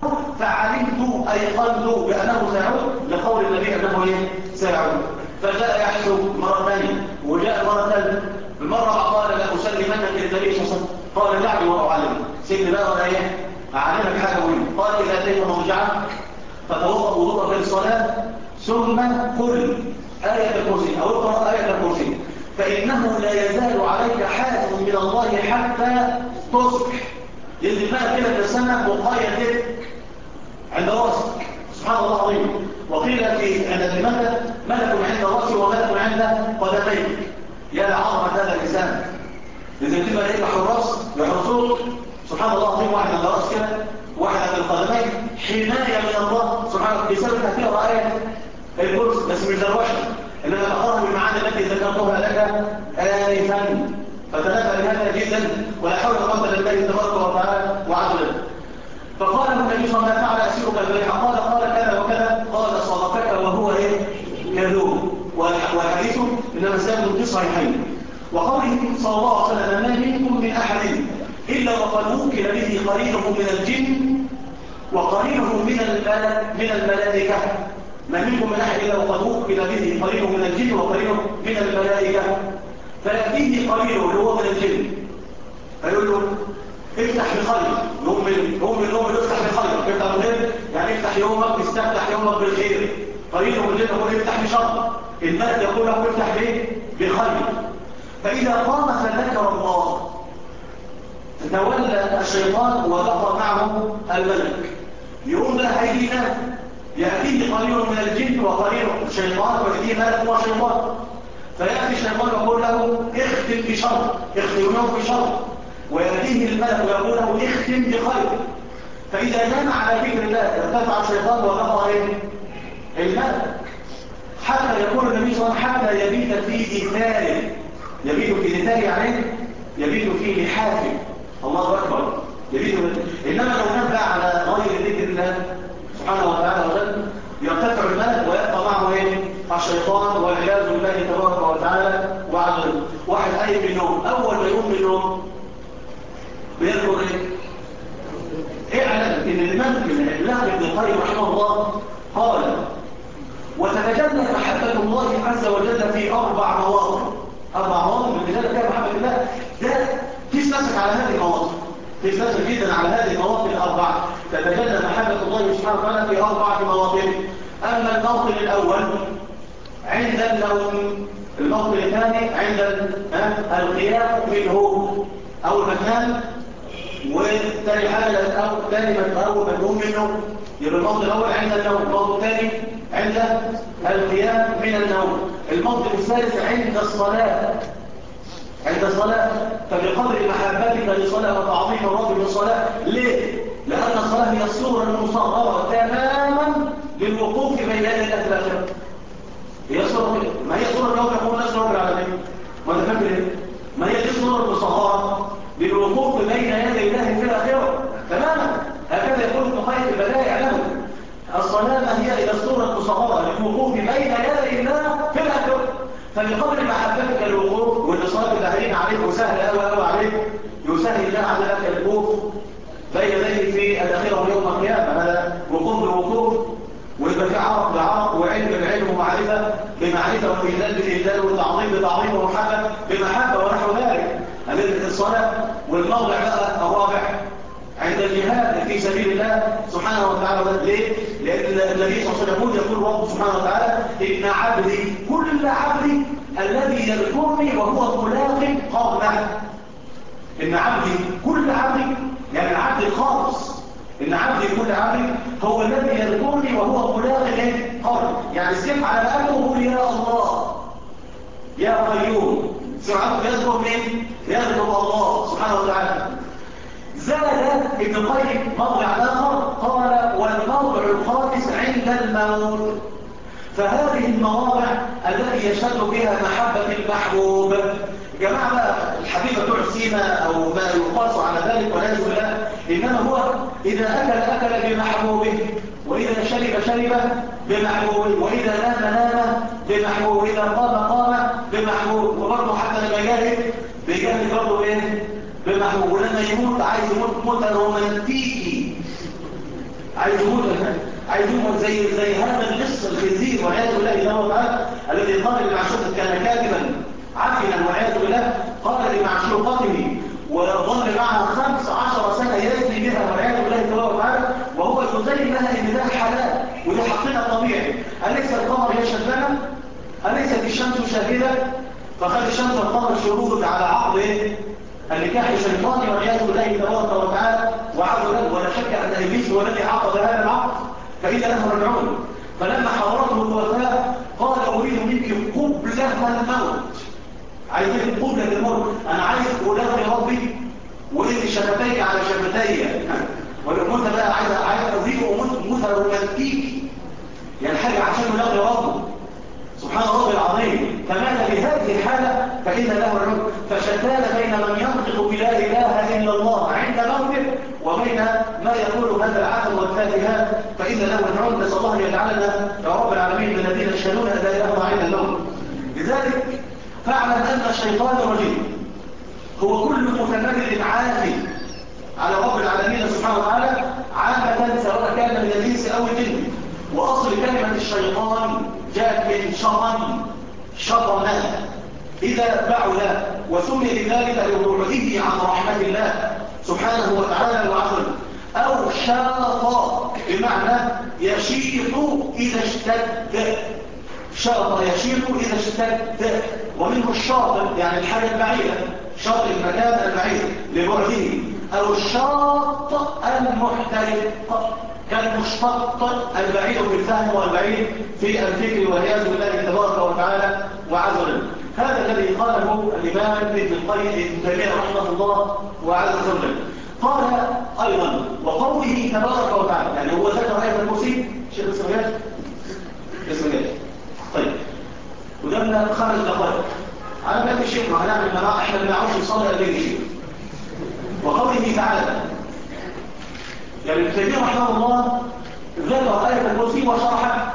فعلمت أيقنت بأنه سيعود لقول النبي أنه ايه؟ سيعود. فجاء يحسب مرة ثانية وجاء مرة ثالثة، بالمرة قال لا أسلمنك للنبي صلى الله عليه وسلم، قال دعني وأعلمك. سيدنا بقى ولا ايه؟ أعلمك حاجة مهمة. قال إذا أتيت مرجعك فتوضأ وضوءك للصلاة ثم قل آية الكرسي أو اقرأ آية الكرسي فإنه لا يزال عليك حافظ من الله حتى تصبح. ينزل بقى كده من السماء مقيد عند راسك، سبحان الله العظيم. وقيل في عند الملك ملك عند راسي وملك عند قدميك. يا عظمة هذا الإنسان، إذا كنت ملائكة حراس يحرسوك، سبحان الله العظيم، واحد عند راس كده واحد عند القدمين، حماية من الله سبحانه بسبب هتقرأ آية الكرسي بس مش دروشة، إنما تقرأها بالمعاني التي ذكرتها لك آنفا، فتنبه لهذا جدا ولا حول ولا قوة إلا بالله تبارك وتعالى وعلا. فقال النبي صلى الله عليه وسلم فعل أسيرك البارحة؟ قال كذا وكذا. قال صدقك وهو ايه؟ كذوب. والحديث إنما سابق في الصحيحين. وقوله صلى الله عليه وسلم ما منكم من أحد إلا وقد وكل به قرينه من الجن وقرينه من الملائكة. ما منكم من أحد إلا وقد وكل به قرينه من الجن وقرينه من الملائكة. فيأتيه قرينه اللي هو من الجن فيقول له افتح بخير، يوم من يوم افتح بخير، افتح بخير يعني افتح يومك، استفتح يومك بالخير. قرينه من الجن يقول افتح بشر، الملك يقول له افتح بخير. فإذا قام فذكر الله فتولى الشيطان وبقى معه الملك، يقول بقى هيجينا يأتيه قرين من الجن وقرين الشيطان ويأتيه ملك وشيطان، فيأتي الشيطان يقول له اختم بشر، اختم يوم بشر، ويأتيه الملك ويقول له اختم بخير. فإذا نام على ذكر الله ارتفع الشيطان وبقى الملك، حتى يقول النبي صلى الله عليه وسلم حتى يبيت في إثاره. يبيت في إثاره يعني يبيت في لحافه، الله أكبر، يبيت. إنما لو نبع على غير ذكر الله سبحانه وتعالى وجل يرتفع الملك ويبقى معه الشيطان والعياذ بالله تبارك وتعالى وعلا. واحد قايم من النوم، أول ما يقوم من النوم بيذكر اعلم ان الإمام ابن القيم رحمه الله قال وتتجلى محبة الله عز وجل في 4 مواطن. 4 مواطن من تجلى فيها محبة الله، ده تسلسك على هذه المواطن، تسلسك جدا على هذه المواطن 4. تتجلى محبة الله سبحانه وتعالى في 4 مواطن. أما الموطن الأول عند النوم، الموطن الثاني عند القيام منه أول ما تنام، والثاني حاجة أول ما تقوم منه، يبقى الموطن الأول عند النوم، الموطن الثاني عند القيام من النوم، الموطن الثالث عند الصلاة. عند الصلاة فبقدر محبتك للصلاة وتعظيم الرب للصلاة. ليه؟ لأن الصلاة هي الصورة المصغرة تماما للوقوف بين يدي الله في الآخرة. هي صورة، ما هي صورة يوم يقول الناس رب العالمين، ما أنا فاكر إيه؟ ما هي دي الصورة المصغرة للوقوف بين يدي الله في الآخرة تماما. هكذا يقول ابن القيم في البدائع له الصلاة ما هي إلى الصورة المصغرة للوقوف بين يدي الله في الآخرة. فبقدر محبتك للوقوف والإصابة الداخلين على عليك وسهل قوي عليك، يسهل الله عز وجل الوقوف بين يديه في الآخرة يوم القيامة. هذا وقوف بوقوف، ويبقى في عرق بعرق، وعلم بعلم، ومعرفة بمعرفة، وإهلال بإهلال، وتعظيم بتعظيم، ومحبة بمحبة، ونحو ذلك. هذه الصلاة. والموضع بقى الرابع عند الجهاد في سبيل الله سبحانه وتعالى. ليه؟ لأن النبي صلى الله عليه وسلم يقول رب سبحانه وتعالى: إن عبدي كل عبدي الذي يذكرني وهو ملاق قرنه. إن عبدي كل عبدي، يعني العبد الخالص، إن عبدي كل عبدي هو الذي يذكرني وهو ملاق قرن. يعني السيف على مقامه: يا الله يا قيوم. سرعته يذكر مين؟ يذكر الله سبحانه وتعالى. زاد ابن القيم موضع آخر قال: والموضع الخامس عند الموت. فهذه المواضع التي يشتد بها محبة المحبوب. جماعة بقى الحبيبة بتوع سيما أو ما يقاس على ذلك والعياذ بالله، إنما هو إذا أكل بمحبوبه، وإذا شرب بمحبوبه، وإذا نام بمحبوبه، وإذا قام بمحبوبه. وبرضه حتى لما بيجاهد برضه إيه؟ بمحبوب. ولما يموت عايز يموت موتة رومانتيكي، عايز يموت زي هذا اللص الخنزير والعياذ بالله جل وعلا، الذي قال لمعشوقته كان كاذبا عفنا والعياذ بالله، قال لمعشوقته وظل معها 15 سنة يزني بها والعياذ بالله جل وعلا، وهو يزين لها ان ده حلال وده حقنا طبيعي. أليس القمر يشهد لنا؟ أليست الشمس شاهدة؟ فخلي الشمس والقمر شهود على عقد ايه؟ النكاح الشيطاني والعياذ بالله تبارك وتعالى وعز وجل. ولا شك ان ابليس هو الذي عقد هذا العقد، فإن له رجعون. فلما حضرته الوفاة قال: اريد منك قبلة الموت. عايز قبلة الموت، انا عايز الاقي ربي وانت شفتيك على شفتي، والموت بقى عايز اضيف موت رومانتيكي، يعني حاجه عشان يلاقي ربه سبحان الله العظيم. فمات بهذه الحالة فإن له العذر. فشتان بين من ينطق بلا إله إلا الله عند موته، وبين ما يقول هذا العالم والفاتحات فإن له العذر. نسأل الله أن يجعلنا يا رب العالمين من الذين يشهدون أن لا إله إلا الله عند الموت. لذلك فاعلم أن الشيطان الرجيم هو كل متمرد عافي على رب العالمين سبحانه وتعالى عامة، سواء كان من الإنس أو الجن. وأصل كلمة الشيطان جاءت من شطن إذا بعد، وسمي بذلك لبعده عن رحمة الله سبحانه وتعالى وعفوه. أو شاط بمعنى يشيط إذا اشتد، شاط يشيط إذا اشتد، ومنه الشاطئ يعني الحاجة البعيدة، شاطئ المكان البعيد لبعده. أو الشاط المحترق كالمشتق البعيد في الفهم والبعيد في الفكر والعياذ بالله تبارك وتعالى وعز وجل. هذا الذي قاله الإمام ابن القيم ابن تيمية رحمه الله وعز وجل. قال أيضا: وقوله تبارك وتعالى، يعني هو ذكر آية الكرسي. شيخ اسمه جاي طيب، ودمنا 5 دقائق على باب الشيخ، ما هنعمل احنا ما بنعرفش نصلي قبل الشيخ. وقوله تعالى، يعني ابن تيمية رحمه الله ذكر آية الكرسي وشرحها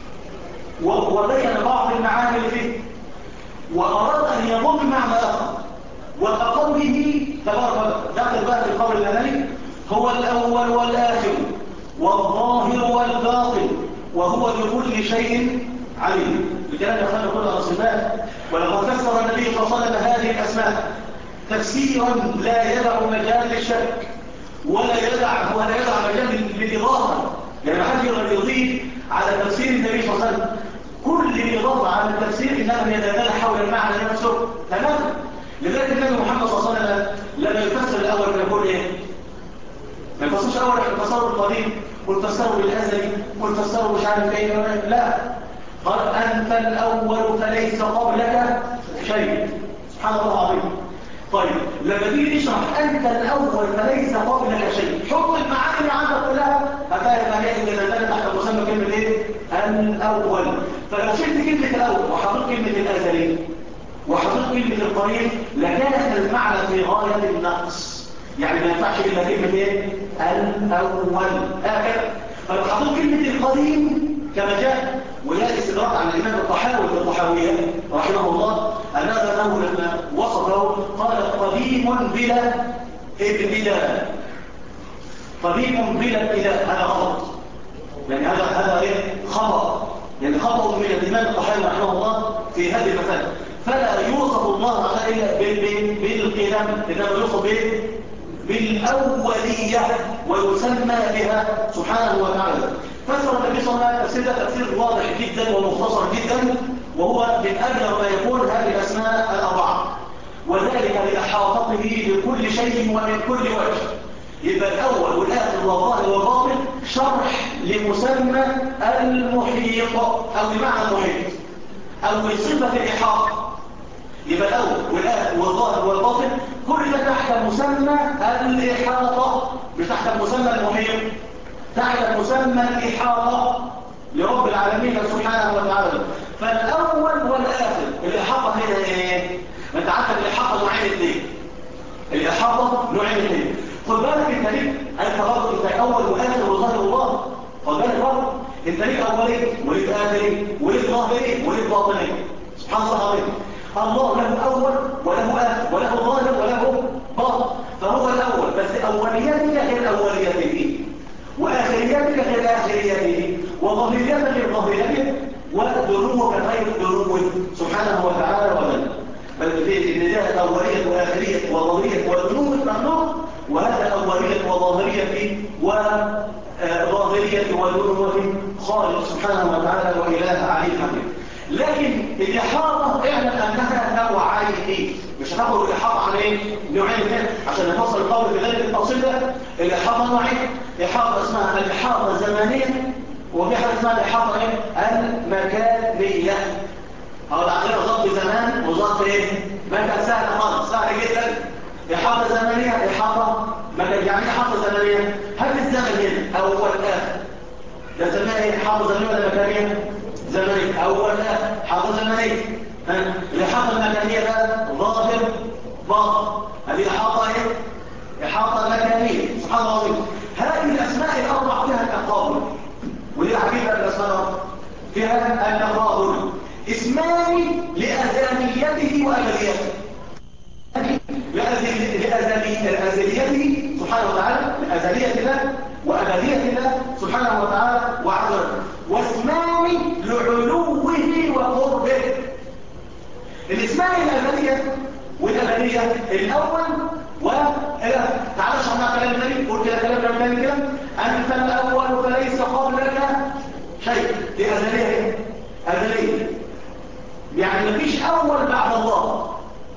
وبين بعض المعاني اللي فيه، وأراد أن يضم معنى آخر. وكقوله تبارك وتعالى داخل بقى في القول الأولاني: هو الأول والآخر والظاهر والباطن وهو بكل شيء عليم. الكلام يختلف كل الصفات. ولقد فسر النبي صلى الله عليه وسلم هذه الأسماء تفسيرا لا يدع مجال للشك ولا يدع مجال للإضافة. يعني ما حد يقدر يضيف على تفسير النبي صلى الله عليه وسلم. كل الإضافة على التفسير إنما يتدل حول المعنى نفسه تماما. لذلك النبي محمد صلى الله عليه وسلم لما يفسر الأول يقول إيه؟ ما يفسرش أول يفسره القديم والفسره بالأزلي والفسره مش عارف إيه، لا، قال: أنت الأول فليس قبلك شيء. سبحان الله العظيم. طيب لما تيجي نشرح أنت الأول فليس قبلك شيء، حط المعاني عندك كلها هتلاقي المعاني اللي نزلت تحت مسمى كلمة إيه؟ الأول. فلو شلت كلمة الأول وحطيت كلمة الأزلي وحطيت كلمة القريب لكان المعنى في غاية النقص. يعني ما ينفعش إلا كلمة إيه؟ الأول هكذا. فلو حطيت كلمة القديم كما جاء ويأتي استدراك عن الإمام الطحاوي في الطحاوية رحمه الله أنه لما وصفه قال قديم بلا ابتداء. قديم بلا ابتداء، هذا غلط، يعني هذا خطأ، يعني خطأ من الإمام الطحاوي رحمه الله في هذه المسألة. فلا يوصف الله إلا بالقدم، إنما يوصف بالأولية ويسمى بها سبحانه وتعالى. فسر النبي صلى الله عليه وسلم تفسير واضح جدا ومختصر جدا، وهو من أبلغ ما يكون هذه الأسماء الأربعة، وذلك لإحاطته بكل شيء ومن كل وجه. يبقى الأول والآخر والظاهر والباطن شرح لمسمى المحيط أو بمعنى المحيط أو بصفة الإحاطة. يبقى الأول والآخر والظاهر والباطن كل ده تحت مسمى الإحاطة، مش تحت مسمى المحيط، تحت مسمى الإحاطة لرب العالمين سبحانه وتعالى. فالأول والآخر الإحاطة هنا إيه؟ أنت عارف الإحاطة نوعين اثنين. الإحاطة نوعين اثنين. خد بالك انت ليك، انت برضه انت اول واخر وظاهر الله. خد بالك برضه انت ليك اولي وليك اخري وليك ظاهري وليك باطني. سبحان الله العظيم. الله له اول وله اخر وله ظاهر وله باطن، فهو الاول، بس اولياتك غير اولياته، واخرياتك غير اخرياته، وظاهرياتك غير ظاهرياته، ودنوك غير دنوه سبحانه وتعالى وجل. بل في البدايه اوليه واخريه وظاهريه ودنوه ممنوع، وهذا أولية وظاهرية وظاهرية ودنوة خالق سبحانه وتعالى وإله علي حكيم. لكن الإحاطة اعلم أنها نوعين، مش هتاخد الإحاطة عن إيه؟ نوعين اثنين عشان نفصل القول في ذلك التفصيل ده. الإحاطة نوعين، إحاطة اسمها الإحاطة الزمانية، وفي حاجة اسمها الإحاطة إيه؟ المكانية. هقول عندنا ضبط زمان وضبط إيه؟ مكان سهل خالص، سهل جدا. إحاطة زمنية، إحاطة مكان، يعني إحاطة زمنية. هل الزمن هنا أول آخر ده زمان إحاطة زمنية ولا مكانية؟ زمنية. أول آخر إحاطة زمنية. الإحاطة المكانية بقى ظاهر باطن، هذه إحاطة إيه؟ إحاطة مكانية. سبحان الله العظيم. هذه الأسماء الأربع فيها التقابل، ودي العجيبة الأسماء فيها التقابل. اسمان لأزليته وأبديته، لأزليته سبحانه وتعالى، لأزلية الله وأبدية الله سبحانه وتعالى وعزه، واسمان لعلوه وقربه. الاسمان الأزلية والأبدية الأول تعالى شرحنا كلام النبي، قول كده كلام النبي كده: أنت الأول فليس قبلك شيء. دي أزلية، أزلية يعني مفيش أول بعد الله،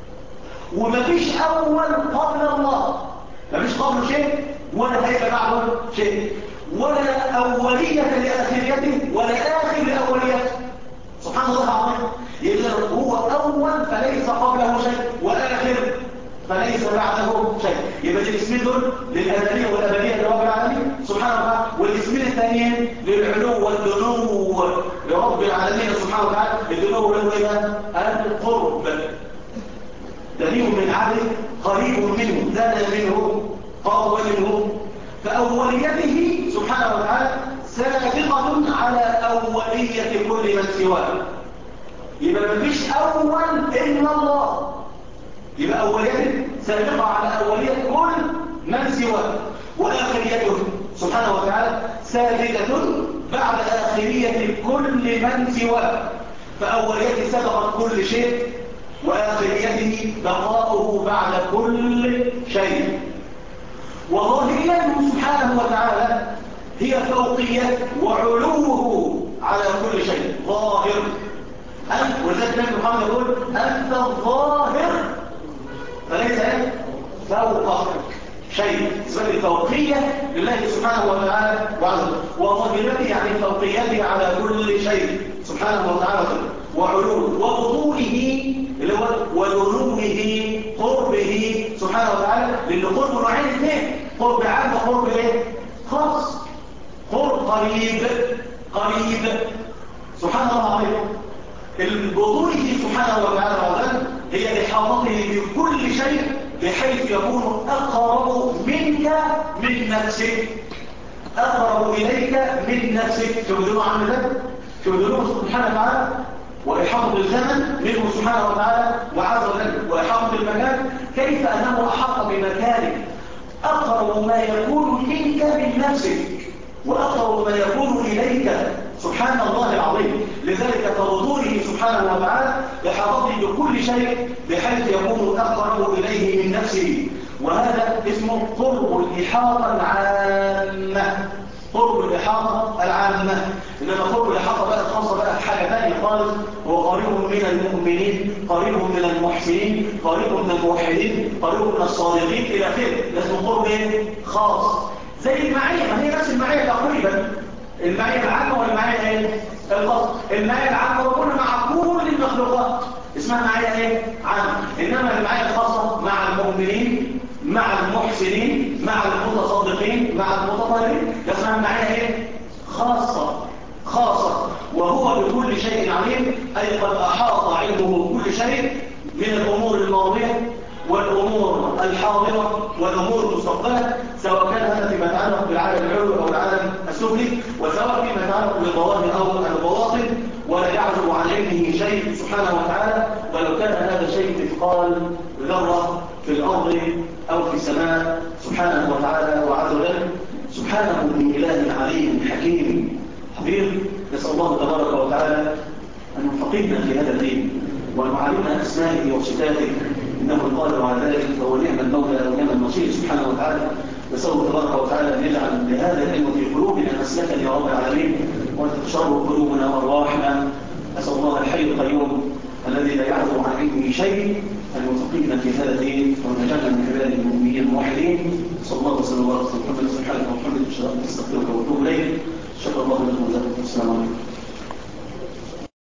ومفيش أول قبل الله، مفيش قبل شيء ولا هيبقى بعده شيء، ولا أولية لآخريته ولا آخر لأوليته. سبحان الله العظيم. يبقى هو أول فليس قبله شيء، وآخر فليس بعده شيء. يبقى الاسمين دول للأزلية والأبدية لرب العالمين سبحانه وتعالى، والاسمين الثانيين للعلو والدنو لرب العالمين سبحانه وتعالى. الدنو له إيه؟ القرب، دليل من عبده قريب منه، دان منه، قرب منه. فأوليته سبحانه وتعالى سابقة على أولية كل من سواه. يبقى مفيش أول إلا الله، يبقى أوليته سابقة على أولية كل من سواه، وآخريته سبحانه وتعالى سابقة بعد آخرية كل من سواه. فأوليته سبقت كل شيء، وآخريته بقاؤه بعد كل شيء. وظاهريته سبحانه وتعالى هي فوقية وعلوه على كل شيء. ظاهر أنت، ولذلك النبي محمد يقول: أنت الظاهر فليس فوق شيء. اسمه الفوقية لله سبحانه وتعالى وعزه، وظاهرته يعني فوقيته على كل شيء سبحانه وتعالى، وعلوه وبطوله اللي هو ودنوه قربه سبحانه وتعالى. لأن قرب نوعين اثنين: قرب عام وقرب ايه؟ خاص. قرب قريب سبحان الله العظيم. بطوله سبحانه وتعالى هي إحاطته بكل شيء بحيث يكون أقرب منك من نفسك. أقرب إليك من نفسك. شو بدونه عن ذلك؟ شو بدونه سبحانه وتعالى؟ وإحاطة الزمن منه سبحانه وتعالى وعز وجل، وإحاطة المكان، كيف أنه أحاط بمكانك أقرب ما يكون منك من نفسك وأقرب ما يكون إليك، سبحان الله العظيم. لذلك فوضوله سبحانه وتعالى إحاطته بكل شيء بحيث يكون أقرب إليه من نفسه، وهذا اسمه قرب الإحاطة العامة. قرب الإحاطة العامة. إنما قرب الإحاطة بقى الخاصة بقى في حاجة ثانية خالص، هو قريب من المؤمنين، قريب من المحسنين، قريب من الموحدين، قريب من الصادقين إلى آخره. ده اسمه قرب خاص. زي المعية، ما هي نفس المعية تقريبا. المعية العامة والمعية ايه؟ الخاصة. المعية العامة ربنا مع كل المخلوقات اسمها معية ايه؟ عامة. إنما المعية الخاصة مع المؤمنين، مع المحسنين، مع المتصدقين، مع المتطهرين، اسمها معية ايه؟ خاصة. وهو بكل شيء عليم، أي قد أحاط علمه كل شيء من الأمور الماضية والأمور الحاضرة والأمور المستقبلة، سواء كان هذا فيما يتعلق بالعالم العلوي أو العالم السفلي، وسواء فيما يتعلق بالظواهر أو البواطن، ولا يعزب عن علمه شيء سبحانه وتعالى، ولو كان هذا شيء مثقال ذرة في الأرض أو في السماء سبحانه وتعالى وعز وجل. سبحانه من إله عليم حكيم حفيظ. نسأل الله تبارك وتعالى أن يفقهنا في هذا الدين وأن يعلمنا أسمائه وصفاته، إنه القادر على ذلك، فهو نعم المولى ونعم النصير سبحانه وتعالى. نسأل الله تبارك وتعالى أن يجعل لهذا العلم في قلوبنا مسلكا يا رب العالمين، وأن تشرب قلوبنا وأرواحنا. أسأل الله الحي القيوم الذي لا يعزب عن علمه شيء أن يفقهنا في هذا الدين، وأن يجعلنا من عباده المؤمنين الموحدين. صلى الله وسلم وبارك على محمد سبحانه وتعالى. محمد أستغفرك وأتوب إليك. شكرا الله لكم وجزاكم السلام عليكم.